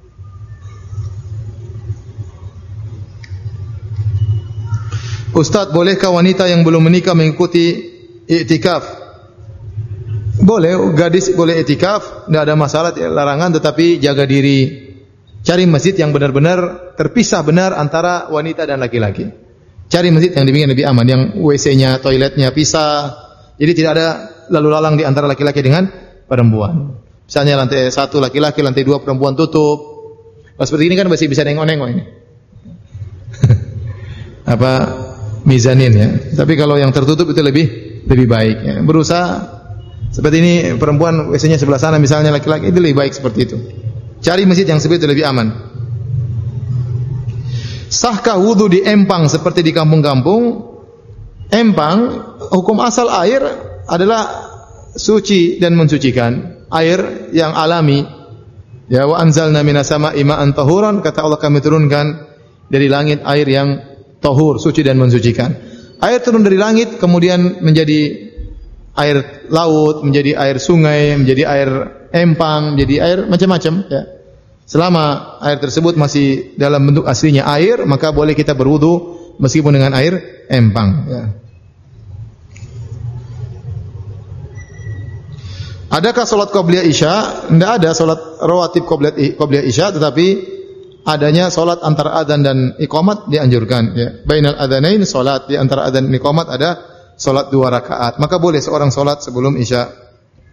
Ustaz, bolehkah wanita yang belum menikah mengikuti i'tikaf? Boleh, gadis boleh i'tikaf, tidak ada masalah, larangan, tetapi jaga diri. Cari masjid yang benar-benar terpisah benar antara wanita dan laki-laki. Cari masjid yang demikian lebih aman, yang W C-nya, toiletnya pisah. Jadi tidak ada lalu lalang di antara laki-laki dengan perempuan. Misalnya lantai satu laki-laki, lantai dua perempuan tutup. Pas seperti ini kan masih bisa nengok-nengok ini. Apa mizanin, ya. Tapi kalau yang tertutup itu lebih lebih baik, ya. Berusaha seperti ini, perempuan W C-nya sebelah sana misalnya, laki-laki, itu lebih baik seperti itu. Cari masjid yang seperti itu lebih aman. Sahkah wudu di empang seperti di kampung-kampung? Empang, hukum asal air adalah suci dan mensucikan. Air yang alami. Ya, wa anzalna minas sama'i ma'an tahuran, kata Allah, kami turunkan dari langit air yang tahur, suci dan mensucikan. Air turun dari langit kemudian menjadi air laut, menjadi air sungai, menjadi air empang, menjadi air macam-macam, ya. Selama air tersebut masih dalam bentuk aslinya air, maka boleh kita berwudu meskipun dengan air empang, ya. Adakah salat qabliyah Isya? Tidak ada salat rawatib qabliyah Isya, tetapi adanya salat antara adzan dan iqamat dianjurkan, ya. Bainal adzanain salat, di antara adzan dan iqamat ada salat dua rakaat. Maka boleh seorang salat sebelum Isya.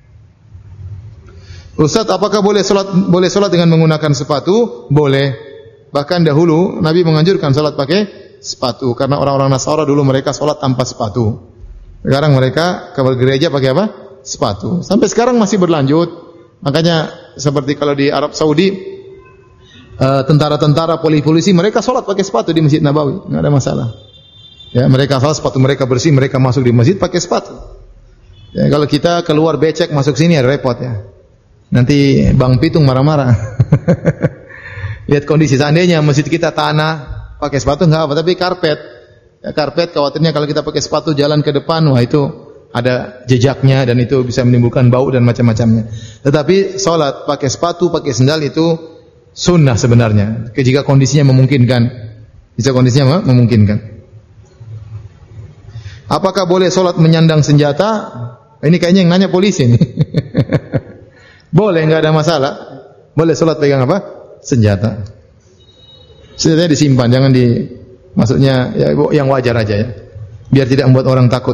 Ustaz, apakah boleh salat boleh salat dengan menggunakan sepatu? Boleh. Bahkan dahulu Nabi menganjurkan salat pakai sepatu karena orang-orang Nasara dulu mereka salat tanpa sepatu. Sekarang mereka ke gereja pakai apa? Sepatu. Sampai sekarang masih berlanjut. Makanya seperti kalau di Arab Saudi, uh, tentara-tentara, polisi-polisi mereka salat pakai sepatu di Masjid Nabawi, enggak ada masalah. Ya, mereka salat sepatu mereka bersih, mereka masuk di masjid pakai sepatu. Ya, kalau kita keluar becek masuk sini ya repot, ya. Nanti Bang Pitung marah-marah. Lihat kondisi, seandainya masjid kita tanah, pakai sepatu enggak apa, tapi karpet. Ya, karpet khawatirnya kalau kita pakai sepatu jalan ke depan, wah itu ada jejaknya dan itu bisa menimbulkan bau dan macam-macamnya. Tetapi salat pakai sepatu, pakai sendal itu sunnah sebenarnya. Jika kondisinya memungkinkan. Jika kondisinya memungkinkan. Apakah boleh salat menyandang senjata? Ini kayaknya yang nanya polisi nih. Boleh, enggak ada masalah. Boleh salat pegang apa? Senjata. Senjatanya disimpan, jangan di maksudnya ya yang wajar aja, ya. Biar tidak membuat orang takut.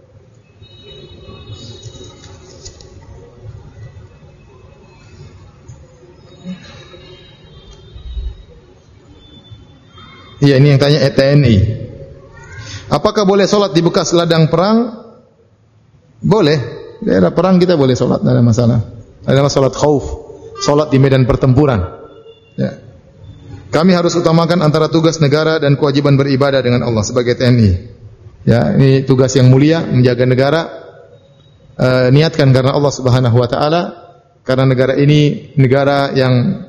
Iya, ini yang tanya T N I. Apakah boleh solat di bekas ladang perang? Boleh. Daerah perang kita boleh solat, tidak ada masalah. Adalah solat khauf, solat di medan pertempuran. Ya. Kami harus utamakan antara tugas negara dan kewajiban beribadah dengan Allah sebagai T N I. Ya, ini tugas yang mulia, menjaga negara. E, niatkan karena Allah Subhanahu wa taala, karena negara ini negara yang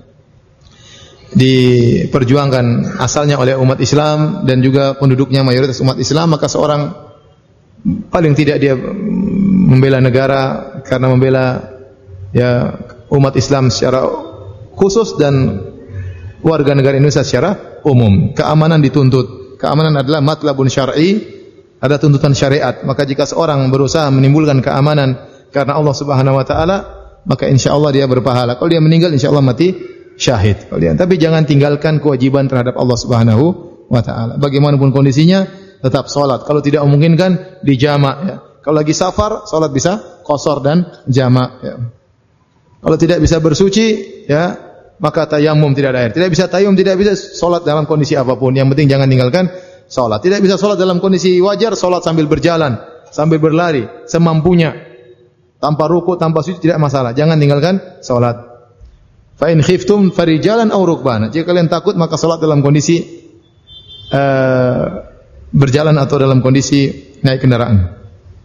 diperjuangkan asalnya oleh umat Islam dan juga penduduknya mayoritas umat Islam, maka seorang paling tidak dia membela negara karena membela ya umat Islam secara khusus dan warga negara Indonesia secara umum. Keamanan dituntut. Keamanan adalah matlabun syar'i, ada tuntutan syariat. Maka jika seorang berusaha menimbulkan keamanan karena Allah Subhanahu wa taala, maka insyaallah dia berpahala. Kalau dia meninggal insyaallah mati syahid. Tapi jangan tinggalkan kewajiban terhadap Allah Subhanahu wa taala. Bagaimanapun kondisinya, tetap salat. Kalau tidak memungkinkan, dijamak, ya. Kalau lagi safar, salat bisa qasar dan jamak, ya. Kalau tidak bisa bersuci, ya, maka tayamum, tidak ada air. Tidak bisa tayamum, tidak bisa salat dalam kondisi apapun. Yang penting jangan tinggalkan salat. Tidak bisa salat dalam kondisi wajar, salat sambil berjalan, sambil berlari, semampunya. Tanpa ruku, tanpa sujud tidak masalah. Jangan tinggalkan salat. Fa in khiftum farijalan aw rukbana. Jika kalian takut maka salat dalam kondisi uh, berjalan atau dalam kondisi naik kendaraan.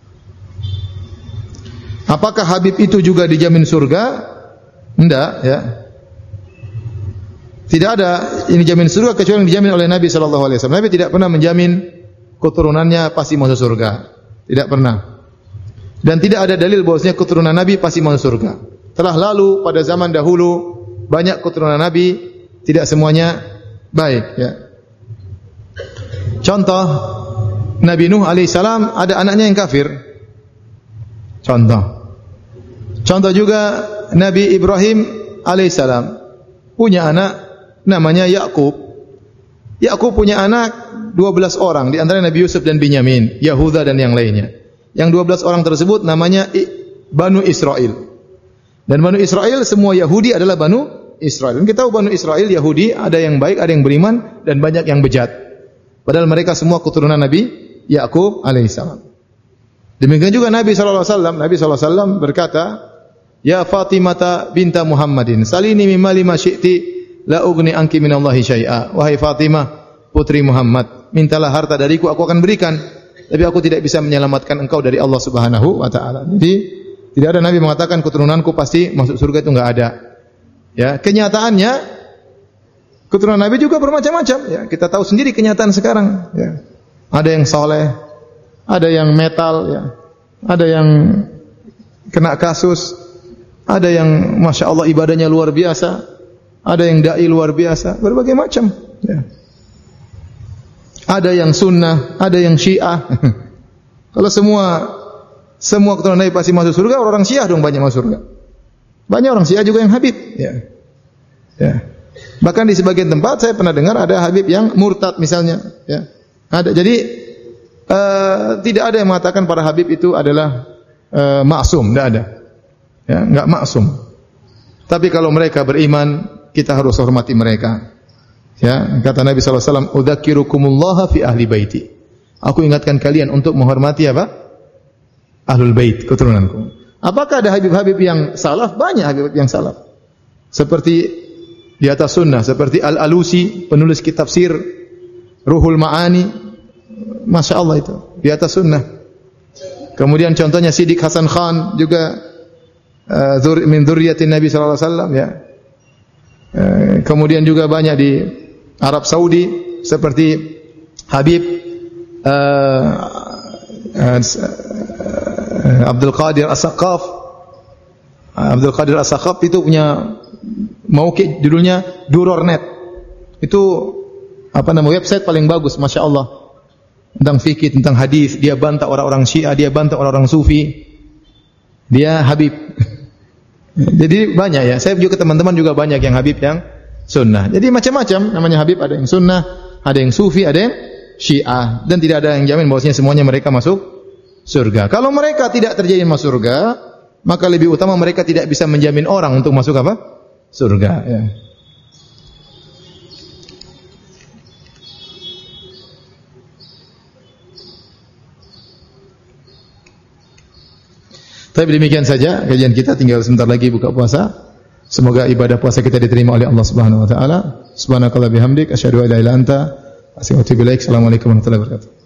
Apakah Habib itu juga dijamin surga? Tidak, ya. Tidak ada ini jamin surga kecuali yang dijamin oleh Nabi sallallahu alaihi wasallam. Nabi tidak pernah menjamin keturunannya pasti masuk surga. Tidak pernah. Dan tidak ada dalil bahwasanya keturunan Nabi pasti masuk surga. Telah lalu pada zaman dahulu banyak keturunan Nabi, tidak semuanya baik, ya. Contoh, Nabi Nuh alaihissalam ada anaknya yang kafir. Contoh. Contoh juga Nabi Ibrahim alaihissalam punya anak namanya Yakub. Yakub punya anak dua belas orang, di antara Nabi Yusuf dan Binyamin, Yahuda dan yang lainnya. Yang dua belas orang tersebut namanya Banu Israel. Dan Banu Israel semua Yahudi adalah Banu Israel. Dan kita tahu Banu Israel Yahudi ada yang baik, ada yang beriman dan banyak yang bejat. Padahal mereka semua keturunan Nabi Yakub alaihissalam. Demikian juga Nabi sallallahu alaihi wasallam, Nabi sallallahu alaihi wasallam berkata, "Ya Fatimah binta Muhammadin, salini mimma lima syi'ti la ugni anki minallahi syai'a." Wahai Fatimah, putri Muhammad, mintalah harta dariku, aku akan berikan. Tapi aku tidak bisa menyelamatkan engkau dari Allah Subhanahu wa taala. Jadi tidak ada nabi mengatakan keturunanku pasti masuk surga, itu enggak ada. Ya, kenyataannya keturunan nabi juga bermacam-macam, ya. Kita tahu sendiri kenyataan sekarang, ya. Ada yang saleh, ada yang metal, ya. Ada yang kena kasus, ada yang Masya Allah ibadahnya luar biasa, ada yang dai luar biasa, berbagai macam, ya. Ada yang sunnah, ada yang syiah. Kalau semua semua keturunan Nabi pasti masuk surga, orang syiah dong banyak masuk surga. Banyak orang syiah juga yang habib, ya. Ya. Bahkan di sebagian tempat saya pernah dengar ada habib yang murtad misalnya, ya. Ada. Jadi uh, tidak ada yang mengatakan para habib itu adalah uh, maksum, tidak ada. Ya, enggak maksum. Tapi kalau mereka beriman, kita harus hormati mereka. Ya, kata Nabi sallallahu alaihi wasallam, "Udzakirukumullah fi ahli baiti." Aku ingatkan kalian untuk menghormati apa? Ahlul bait, keturunanku. Apakah ada habib-habib yang salaf? Banyak habib yang salaf. Seperti di atas sunnah, seperti Al-Alusi, penulis kitab sir Ruhul Ma'ani. Masya Allah itu, di atas sunnah. Kemudian contohnya Siddiq Hasan Khan juga uh, min dzurriyyatin Nabi sallallahu alaihi wasallam, ya. Uh, kemudian juga banyak di Arab Saudi seperti Habib uh, uh, uh, Abdul Qadir As-Saqqaf. uh, Abdul Qadir As-Saqqaf itu punya mauqi judulnya Duror.net. Itu apa namanya, website paling bagus, Masya Allah, tentang fikih, tentang hadis. Dia bantah orang-orang Syiah, dia bantah orang-orang Sufi. Dia Habib. Jadi banyak, ya. Saya juga teman-teman juga banyak yang Habib yang sunnah. Jadi macam-macam namanya Habib, ada yang sunnah, ada yang Sufi, ada yang Syiah, dan tidak ada yang jamin bahwasanya semuanya mereka masuk surga. Kalau mereka tidak terjamin masuk surga, maka lebih utama mereka tidak bisa menjamin orang untuk masuk apa? Surga, ya. Tapi demikian saja kajian kita, tinggal sebentar lagi buka puasa. Semoga ibadah puasa kita diterima oleh Allah Subhanahu wa taala. Subhanakallah bihamdik asyhadu an la ilaha illa anta astaghfiruka wa atubu ilaik. Assalamualaikum warahmatullahi wabarakatuh.